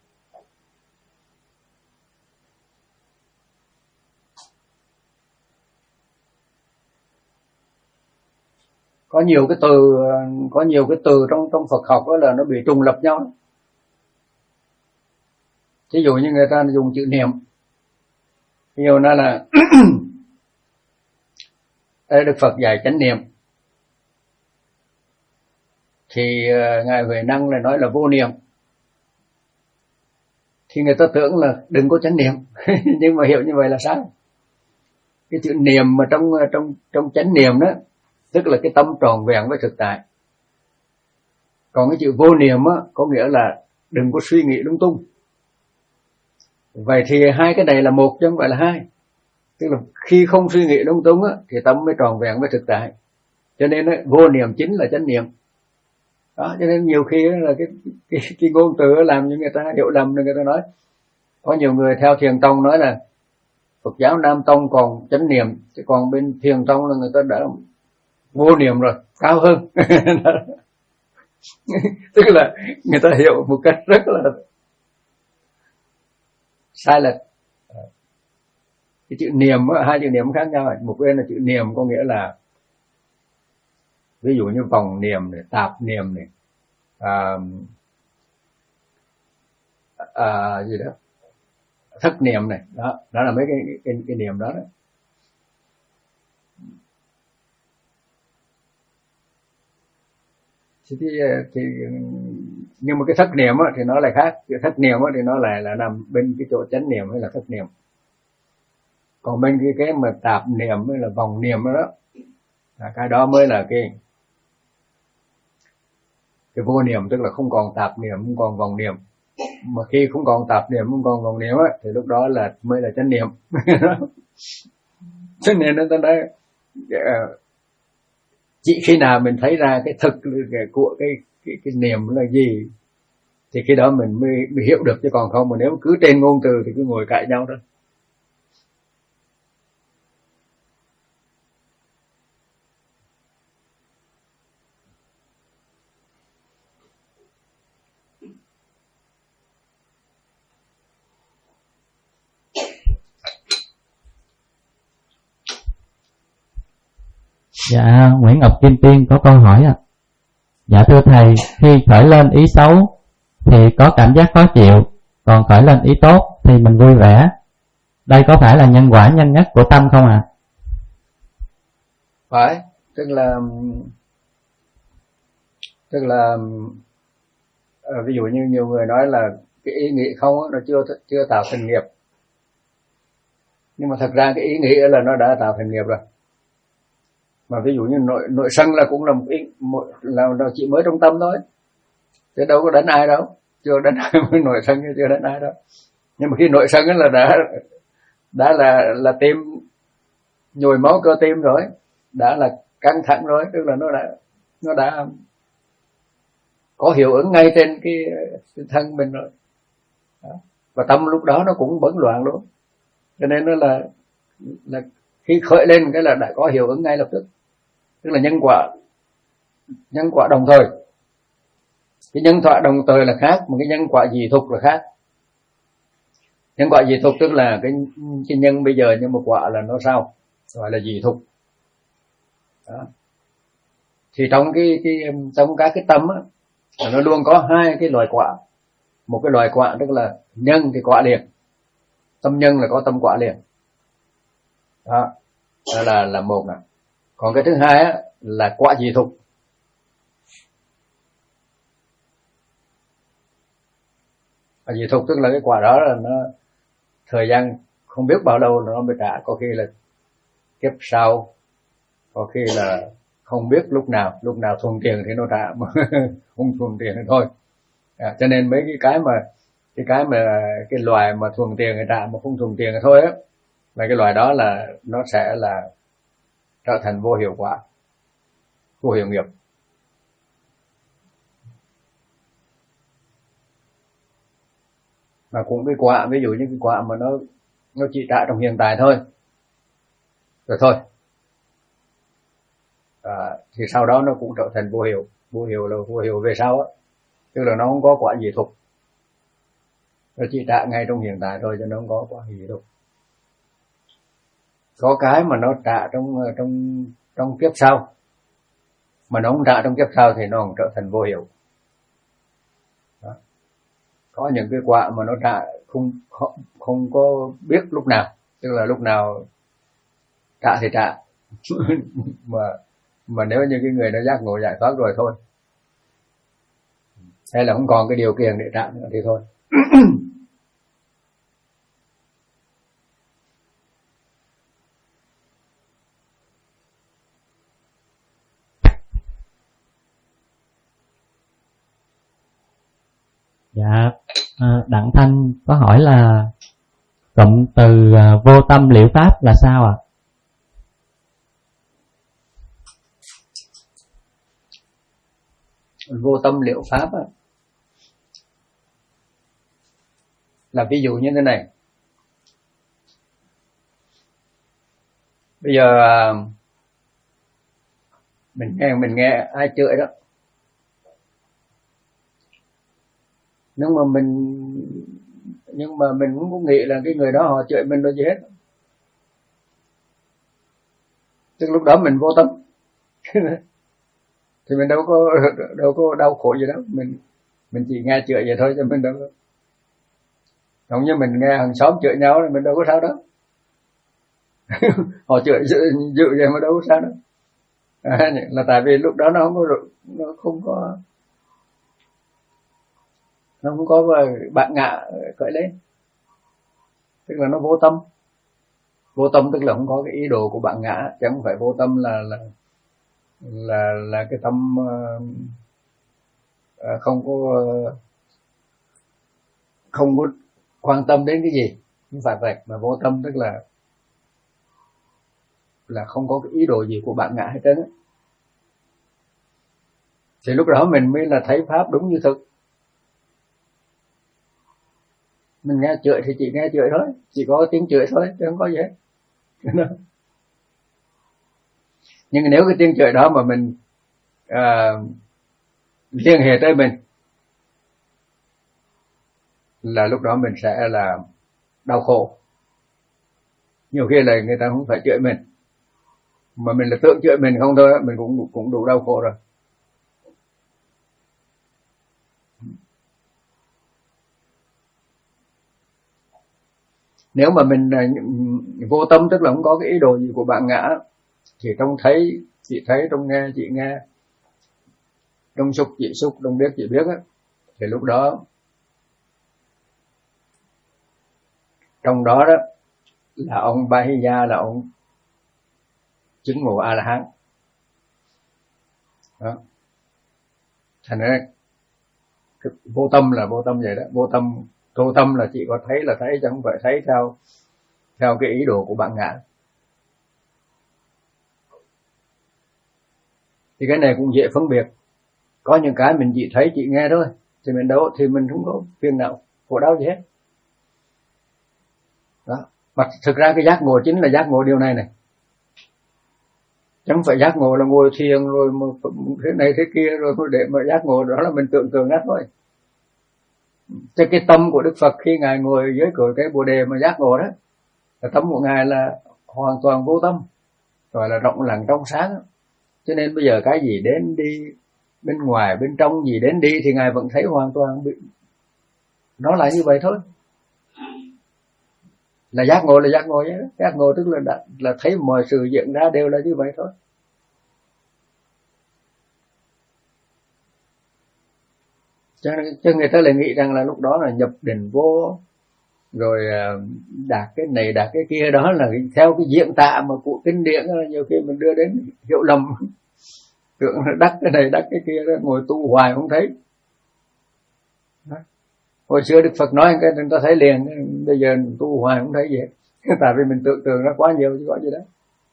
Có nhiều cái từ có nhiều cái từ trong trong Phật học đó là nó bị trùng lập nhau. Ví dụ như người ta dùng chữ niệm, ví dụ nó là đây Đức Phật dạy chánh niệm, thì ngài Huệ Năng lại nói là vô niệm, thì người ta tưởng là đừng có chánh niệm. Nhưng mà hiểu như vậy là sai. Cái chữ niệm mà trong trong trong chánh niệm đó, tức là cái tâm tròn vẹn với thực tại. Còn cái chữ vô niệm á, có nghĩa là đừng có suy nghĩ lung tung. Vậy thì hai cái này là một chứ không phải là hai. Tức là khi không suy nghĩ lung tung á, thì tâm mới tròn vẹn với thực tại. Cho nên á, vô niệm chính là chánh niệm. Đó, cho nên nhiều khi là cái cái, cái ngôn từ làm cho người ta hiểu lầm, nên người ta nói. Có nhiều người theo Thiền Tông nói là Phật giáo Nam Tông còn chánh niệm, chứ còn bên Thiền Tông là người ta đã vô niệm rồi, cao hơn. Tức là người ta hiểu một cách rất là sai lệch. Cái chữ niệm, hai chữ niệm khác nhau. Một bên là chữ niệm có nghĩa là ví dụ như vòng niệm này, tạp niệm này, à, à, gì đó, thất niệm này, đó, đó là mấy cái cái, cái niệm đó, đó. Thì, thì nhưng mà cái thất niệm á, thì nó lại khác. Cái thất niệm á, thì nó lại là nằm bên cái chỗ chánh niệm hay là thất niệm. Còn bên cái cái mà tạp niệm hay là vòng niệm đó, đó là cái đó mới là cái cái vô niệm, tức là không còn tạp niệm, không còn vòng niệm. Mà khi không còn tạp niệm, không còn vòng niệm á, thì lúc đó là mới là chánh niệm. Cho nên nó nói chỉ khi nào mình thấy ra cái thực của cái cái cái niệm là gì thì khi đó mình mới, mới hiểu được, chứ còn không mà nếu cứ trên ngôn từ thì cứ ngồi cãi nhau đó. Dạ, Nguyễn Ngọc Kim Tiên có câu hỏi ạ. À. Dạ thưa thầy, khi khởi lên ý xấu thì có cảm giác khó chịu, còn khởi lên ý tốt thì mình vui vẻ. Đây có phải là nhân quả nhanh nhất của tâm không ạ? À? Phải, tức là tức là ví dụ như nhiều người nói là cái ý nghĩ không nó chưa chưa tạo thành nghiệp, nhưng mà thật ra cái ý nghĩ là nó đã tạo thành nghiệp rồi. Mà ví dụ như nội nội sân là cũng là một ý, một là nó chỉ mới trong tâm thôi, chứ đâu có đánh ai đâu, chưa đánh ai với nội sân, chưa đánh ai đâu. Nhưng mà khi nội sân là đã đã là là tim nhồi máu cơ tim rồi, đã là căng thẳng rồi, tức là nó đã nó đã có hiệu ứng ngay trên cái, cái thân mình rồi. Đó. Và tâm lúc đó nó cũng bấn loạn luôn, cho nên nó là là khi khởi lên cái là đã có hiệu ứng ngay lập tức, tức là nhân quả nhân quả đồng thời. Cái nhân quả đồng thời là khác, mà cái nhân quả dị thục là khác. Nhân quả dị thục tức là cái cái nhân bây giờ, nhưng mà quả là nó sao, gọi là dị thục. Đó. Thì trong cái cái trong các cái tâm á, nó luôn có hai cái loại quả. Một cái loại quả tức là nhân thì quả liền, tâm nhân là có tâm quả liền. Đó, đó là là một nè. Còn cái thứ hai á là quả dị thục. Quả dị thục tức là cái quả đó là nó thời gian không biết bao lâu nó mới trả, có khi là kiếp sau, có khi là không biết lúc nào, lúc nào thuận tiền thì nó trả, mà không thuận tiền thì thôi. À, cho nên mấy cái cái mà cái cái mà cái loài mà thuận tiền thì trả, mà không thuận tiền thì thôi á, là cái loài đó là nó sẽ là trở thành vô hiệu quả, vô hiệu nghiệp. Mà cũng cái quả, ví dụ như cái quả mà nó nó chỉ trả trong hiện tại thôi, rồi thôi. À, thì sau đó nó cũng trở thành vô hiệu. Vô hiệu là vô hiệu về sau á, tức là nó không có quả gì thục, nó chỉ trả ngay trong hiện tại thôi, cho nó không có quả gì thục. Có cái mà nó trả trong trong trong kiếp sau, mà nó không trả trong kiếp sau thì nó cũng trở thành vô hiệu. Đó. Có những cái quả mà nó trả không, không không có biết lúc nào, tức là lúc nào trả thì trả mà mà nếu như cái người nó giác ngộ giải thoát rồi thôi, hay là không còn cái điều kiện để trả nữa thì thôi. Dạ, à, Đặng Thanh có hỏi là cụm từ à, vô tâm liệu pháp là sao ạ? À? Vô tâm liệu pháp á, là ví dụ như thế này. Bây giờ mình nghe mình nghe ai chửi đó, nhưng mà mình nhưng mà mình cũng có nghĩ là cái người đó họ chửi mình đâu gì hết, tức lúc đó mình vô tâm thì mình đâu có đâu có đau khổ gì đâu, mình mình chỉ nghe chửi vậy thôi, cho mình đâu có, giống như mình nghe hàng xóm chửi nhau thì mình đâu có sao đâu họ chửi dữ vậy mà đâu có sao đâu, à, là tại vì lúc đó nó không có nó không có nó không có bạn ngạ khởi lên, tức là nó vô tâm. Vô tâm tức là không có cái ý đồ của bạn ngã, chứ không phải vô tâm là là là là cái tâm uh, không có uh, không có quan tâm đến cái gì, không phải vậy. Mà vô tâm tức là là không có cái ý đồ gì của bạn ngã hết trơn á, thì lúc đó mình mới là thấy pháp đúng như thực. Mình nghe chửi thì chỉ nghe chửi thôi, chỉ có tiếng chửi thôi, chứ không có gì hết. Nhưng nếu cái tiếng chửi đó mà mình uh, liên hệ tới mình, là lúc đó mình sẽ là đau khổ. Nhiều khi là người ta không phải chửi mình, mà mình là tưởng chửi mình không thôi, mình cũng cũng đủ đau khổ rồi. Nếu mà mình vô tâm tức là không có cái ý đồ gì của bạn ngã, chỉ trong thấy, chỉ thấy, trong nghe, chỉ nghe, trong xúc, chỉ xúc, trong biết, chỉ biết á, thì lúc đó trong đó đó là ông Bahiya, là ông chứng ngộ A-la-hán. Đó. Thành ra vô tâm là vô tâm vậy đó, vô tâm, vô tâm là chỉ có thấy là thấy, chứ không phải thấy theo theo cái ý đồ của bạn ngã. Thì cái này cũng dễ phân biệt. Có những cái mình chỉ thấy, chỉ nghe thôi, thì mình đâu thì mình không có phiền não, khổ đau gì hết. Đó. Mà thực ra cái giác ngộ chính là giác ngộ điều này này. Chẳng phải giác ngộ là ngồi thiền rồi mà thế này thế kia rồi để mà giác ngộ, đó là mình tưởng tượng hết thôi. Thế cái tâm của Đức Phật khi Ngài ngồi dưới cội cây Bồ Đề mà giác ngộ đó, là tâm của Ngài là hoàn toàn vô tâm, gọi là rộng lặng trong sáng. Cho nên bây giờ cái gì đến đi, bên ngoài bên trong gì đến đi thì Ngài vẫn thấy hoàn toàn bị... nó là như vậy thôi. Là giác ngộ là giác ngộ nhé. Giác ngộ tức là đã, là thấy mọi sự diễn ra đều là như vậy thôi. Cho, cho người ta lại nghĩ rằng là lúc đó là nhập định vô, rồi đạt cái này đạt cái kia, đó là theo cái diễn tả mà của kinh điển, nhiều khi mình đưa đến hiểu lầm, tưởng là đắc cái này đắc cái kia, đó ngồi tu hoài không thấy. Đó. Hồi xưa Đức Phật nói cái người ta thấy liền, bây giờ tu hoài không thấy gì hết, tại vì mình tưởng tượng nó quá nhiều chứ có gì đó.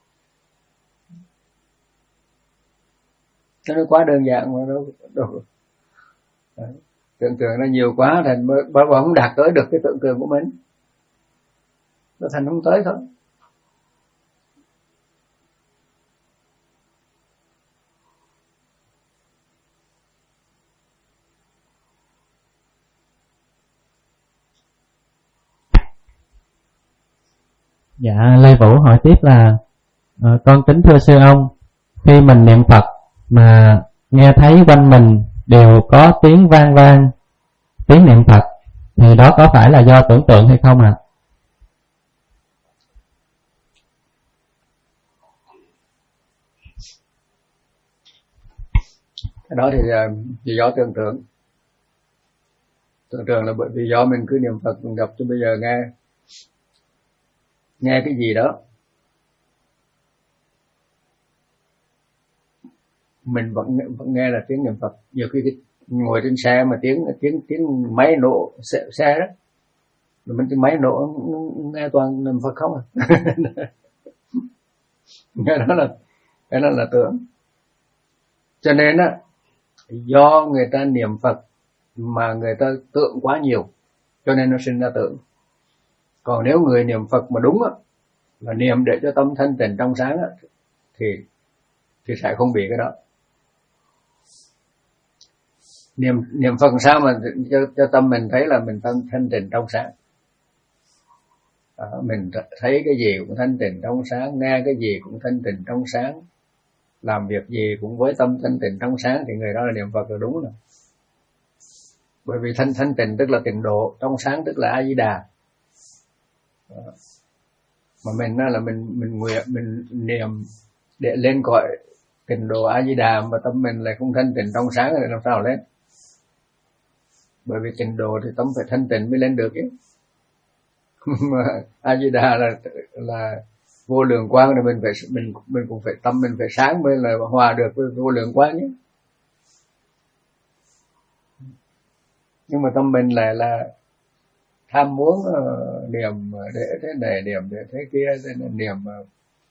Nó quá đơn giản mà đâu, đâu. Tưởng tượng nó nhiều quá thành bao không đạt tới được cái tưởng tượng của mình, nó thành không tới thôi. Dạ, Lê Vũ hỏi tiếp là uh, con kính thưa sư ông, khi mình niệm Phật mà nghe thấy quanh mình đều có tiếng vang vang, tiếng niệm Phật, thì đó có phải là do tưởng tượng hay không ạ? À? Cái đó thì vì do tưởng tượng. Tưởng tượng là bởi vì do mình cứ niệm Phật mình đọc cho bây giờ nghe nghe cái gì đó mình vẫn vẫn nghe là tiếng niệm Phật. Nhiều khi cái, ngồi trên xe mà tiếng tiếng tiếng máy nổ xe, xe đó, mình cái máy nổ nghe toàn niệm Phật không à. Nghe đó là cái đó là tưởng. Cho nên á, do người ta niệm Phật mà người ta tưởng quá nhiều, cho nên nó sinh ra tưởng. Còn nếu người niệm Phật mà đúng á, mà niệm để cho tâm thanh tịnh trong sáng á, thì thì sẽ không bị cái đó. Niệm niệm Phật sao mà cho, cho tâm mình thấy là mình thanh, thanh tịnh trong sáng. À, mình thấy cái gì cũng thanh tịnh trong sáng, nghe cái gì cũng thanh tịnh trong sáng, làm việc gì cũng với tâm thanh tịnh trong sáng, thì người đó là niệm Phật là đúng rồi. Bởi vì thanh thanh tịnh tức là tịnh độ, trong sáng tức là A Di Đà. Mà mình là mình mình nguyện mình niệm để lên cõi tịnh độ A Di Đà, mà tâm mình lại không thanh tịnh trong sáng thì làm sao lên? Bởi vì tịnh độ thì tâm phải thanh tịnh mới lên được chứ. Mà A Di Đà là là vô lượng quang, thì mình phải mình mình cũng phải tâm mình phải sáng mới là hòa được với vô lượng quang nhé. Nhưng mà tâm mình lại là tham muốn uh, niệm để thế này, niệm để thế kia, thế này, niệm uh,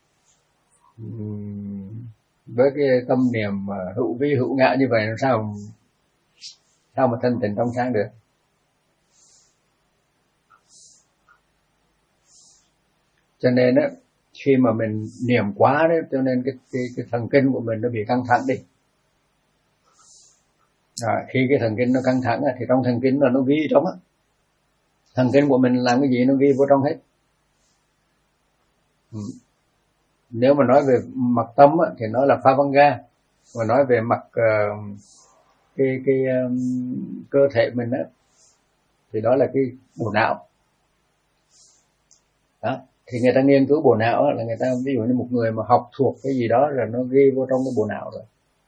với cái tâm niệm uh, hữu vi hữu ngã như vậy, làm sao sao mà thanh tịnh trong sáng được? Cho nên á, khi mà mình niệm quá đấy, cho nên cái, cái cái thần kinh của mình nó bị căng thẳng đi. À, khi cái thần kinh nó căng thẳng thì trong thần kinh là nó ghi trong á, thần kinh của mình làm cái gì nó ghi vô trong hết. Ừ. Nếu mà nói về mặt tâm á, thì nó là Phavanga, mà nói về mặt uh, cái cái um, cơ thể mình á, thì đó là cái bộ não. Đó, thì người ta nghiên cứu bộ não á, là người ta ví dụ như một người mà học thuộc cái gì đó là nó ghi vô trong cái bộ não rồi.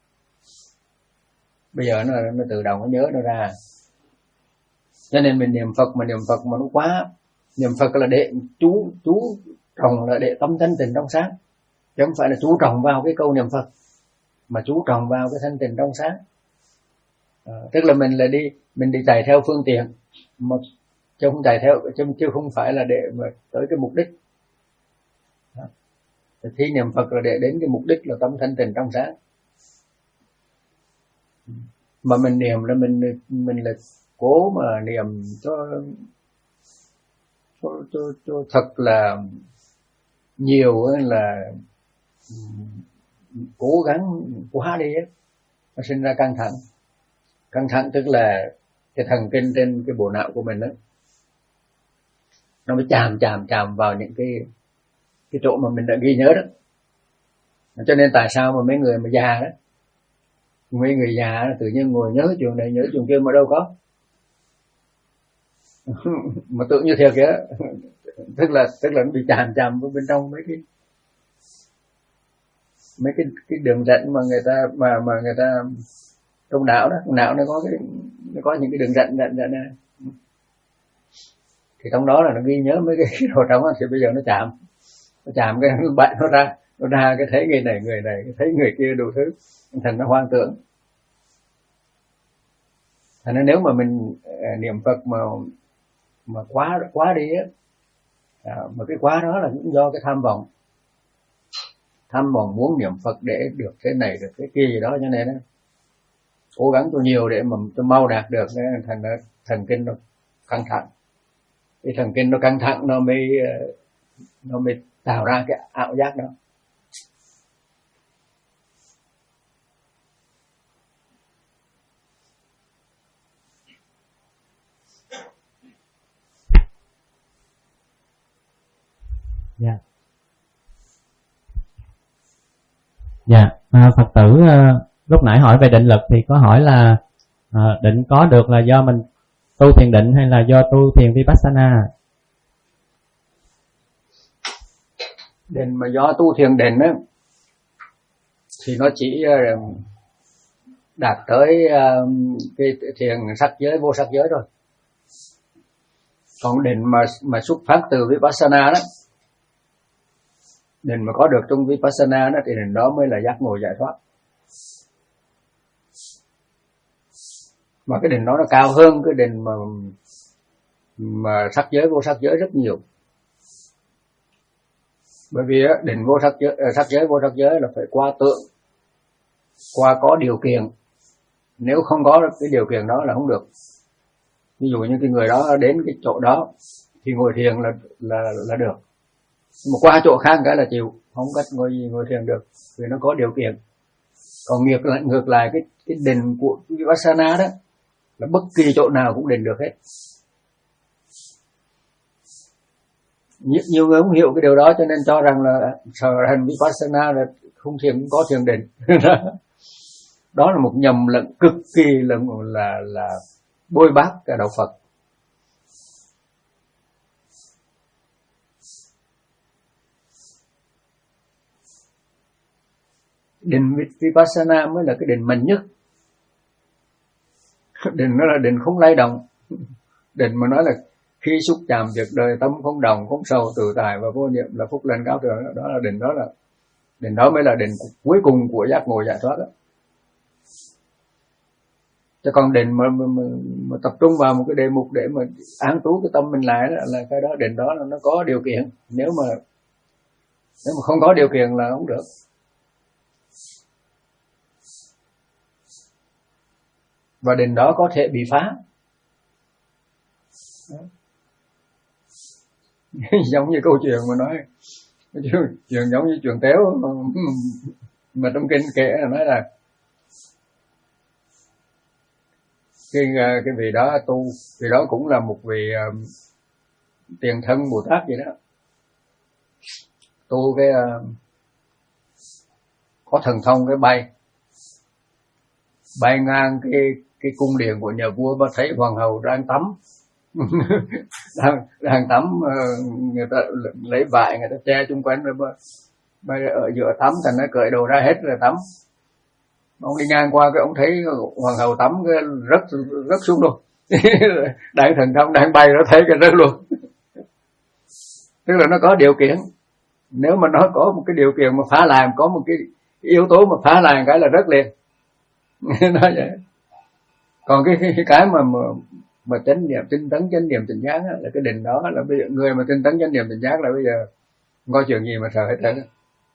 Bây giờ nó nó tự động nó nhớ nó ra. Cho nên mình niệm Phật mà niệm Phật mà nó quá, niệm Phật là để chú chú trọng là để tâm thanh tịnh trong sáng, chứ không phải là chú trọng vào cái câu niệm Phật, mà chú trọng vào cái thanh tịnh trong sáng. À, tức là mình là đi mình đi chạy theo phương tiện, mà chứ không chạy theo chứ, chứ không phải là để mà tới cái mục đích. À, khi niệm Phật là để đến cái mục đích là tâm thanh tịnh trong sáng. Mà mình niệm là mình mình là cố mà niệm cho cho cho, cho thật là nhiều, là cố gắng quá đi ấy, nó sinh ra căng thẳng. Căng thẳng tức là cái thần kinh trên cái bộ não của mình đó, nó mới chạm chạm chạm vào những cái cái chỗ mà mình đã ghi nhớ đó. Cho nên tại sao mà mấy người mà già đó, mấy người già tự nhiên ngồi nhớ chuyện này nhớ chuyện kia mà đâu có. Mà tưởng như thiệt kìa, tức là tức là nó bị chạm chạm vào bên trong mấy cái mấy cái cái đường rãnh mà người ta mà mà người ta trong não đó, não nó có cái nó có những cái đường rãnh rãnh rãnh này. Thì trong đó là nó ghi nhớ mấy cái đồ trong đó, thì bây giờ nó chạm nó chạm cái nó bậy nó ra nó ra cái thấy người này người này, cái thấy người kia đủ thứ, thành nó hoang tưởng. Thành ra nếu mà mình uh, niệm Phật mà mà quá quá đi á, à, mà cái quá đó là cũng do cái tham vọng, tham vọng muốn niệm Phật để được thế này được thế kia gì đó, cho nên á cố gắng cho nhiều để mà cho mau đạt được, thành ra thần kinh nó căng thẳng. Cái thần kinh nó căng thẳng nó mới nó mới tạo ra cái ảo giác đó. Dạ. Dạ, à, Phật tử à, lúc nãy hỏi về định lực thì có hỏi là à, định có được là do mình tu thiền định hay là do tu thiền Vipassana? Định mà do tu thiền định á thì nó chỉ đạt tới cái thiền sắc giới, vô sắc giới thôi. Còn định mà mà xuất phát từ Vipassana đó, định mà có được trong Vipassana đó thì định đó mới là giác ngộ giải thoát. Mà cái định đó nó cao hơn cái định mà mà sắc giới, vô sắc giới rất nhiều. Bởi vì á, định vô sắc giới, sắc giới vô sắc giới là phải qua tượng, qua có điều kiện. Nếu không có cái điều kiện đó là không được. Ví dụ như cái người đó đến cái chỗ đó thì ngồi thiền là là là được. Nhưng mà qua chỗ khác cái là chịu, không cách ngồi gì ngồi thiền được, vì nó có điều kiện. Còn ngược lại ngược lại cái cái định của Vipassana đó là bất kỳ chỗ nào cũng định được hết. Nhiều, nhiều người không hiểu cái điều đó cho nên cho rằng là sở hành Vipassana là không thiền cũng có thiền định. Đó là một nhầm lẫn cực kỳ là là là bôi bác cả đạo Phật. Định Vipassana mới là cái định mạnh nhất. Định nó là định không lay động. Định mà nói là khi xúc chạm việc đời tâm không đồng, không sầu, tự tại và vô niệm là phúc lành cao thượng. Đó là định, đó là định đó mới là định cuối cùng của giác ngộ giải thoát đó. Chứ còn định mà, mà, mà, mà tập trung vào một cái đề mục để mà án trú cái tâm mình lại đó, là cái đó định đó là nó có điều kiện. Nếu mà nếu mà không có điều kiện là không được. Và định đó có thể bị phá. Giống như câu chuyện mà nói, chuyện giống như chuyện téo mà, mà trong kinh kể là nói là cái cái vị đó tu, vị đó cũng là một vị um, tiền thân Bồ Tát vậy đó, tu cái uh, có thần thông cái bay bay ngang cái cái cung điện của nhà vua, mà thấy hoàng hậu đang tắm đang đang tắm, người ta lấy vải người ta che chung quanh rồi bay ở giữa tắm, thành nó cởi đồ ra hết rồi tắm. Ông đi ngang qua cái ông thấy hoàng hậu tắm cái rất rất xuống luôn. Đại thần thông đang bay nó thấy cái rất luôn. Tức là nó có điều kiện. Nếu mà nó có một cái điều kiện mà phá làng, có một cái yếu tố mà phá làng cái là rất liền. Nói vậy. Còn cái cái, cái mà mà mà chánh niệm, tinh tấn chánh niệm tỉnh giác là cái định đó, là bây giờ người mà tinh tấn chánh niệm tỉnh giác là bây giờ không có chuyện gì mà sợ hết trơn.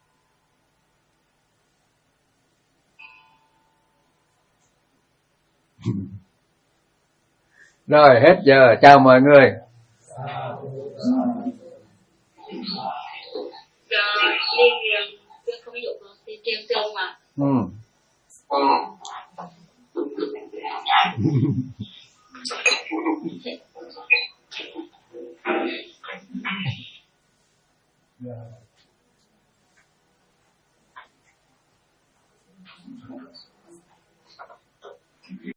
Rồi hết giờ, chào mọi người. Rồi đi tôi không ví dụ đi treo trơn mà. Ừ.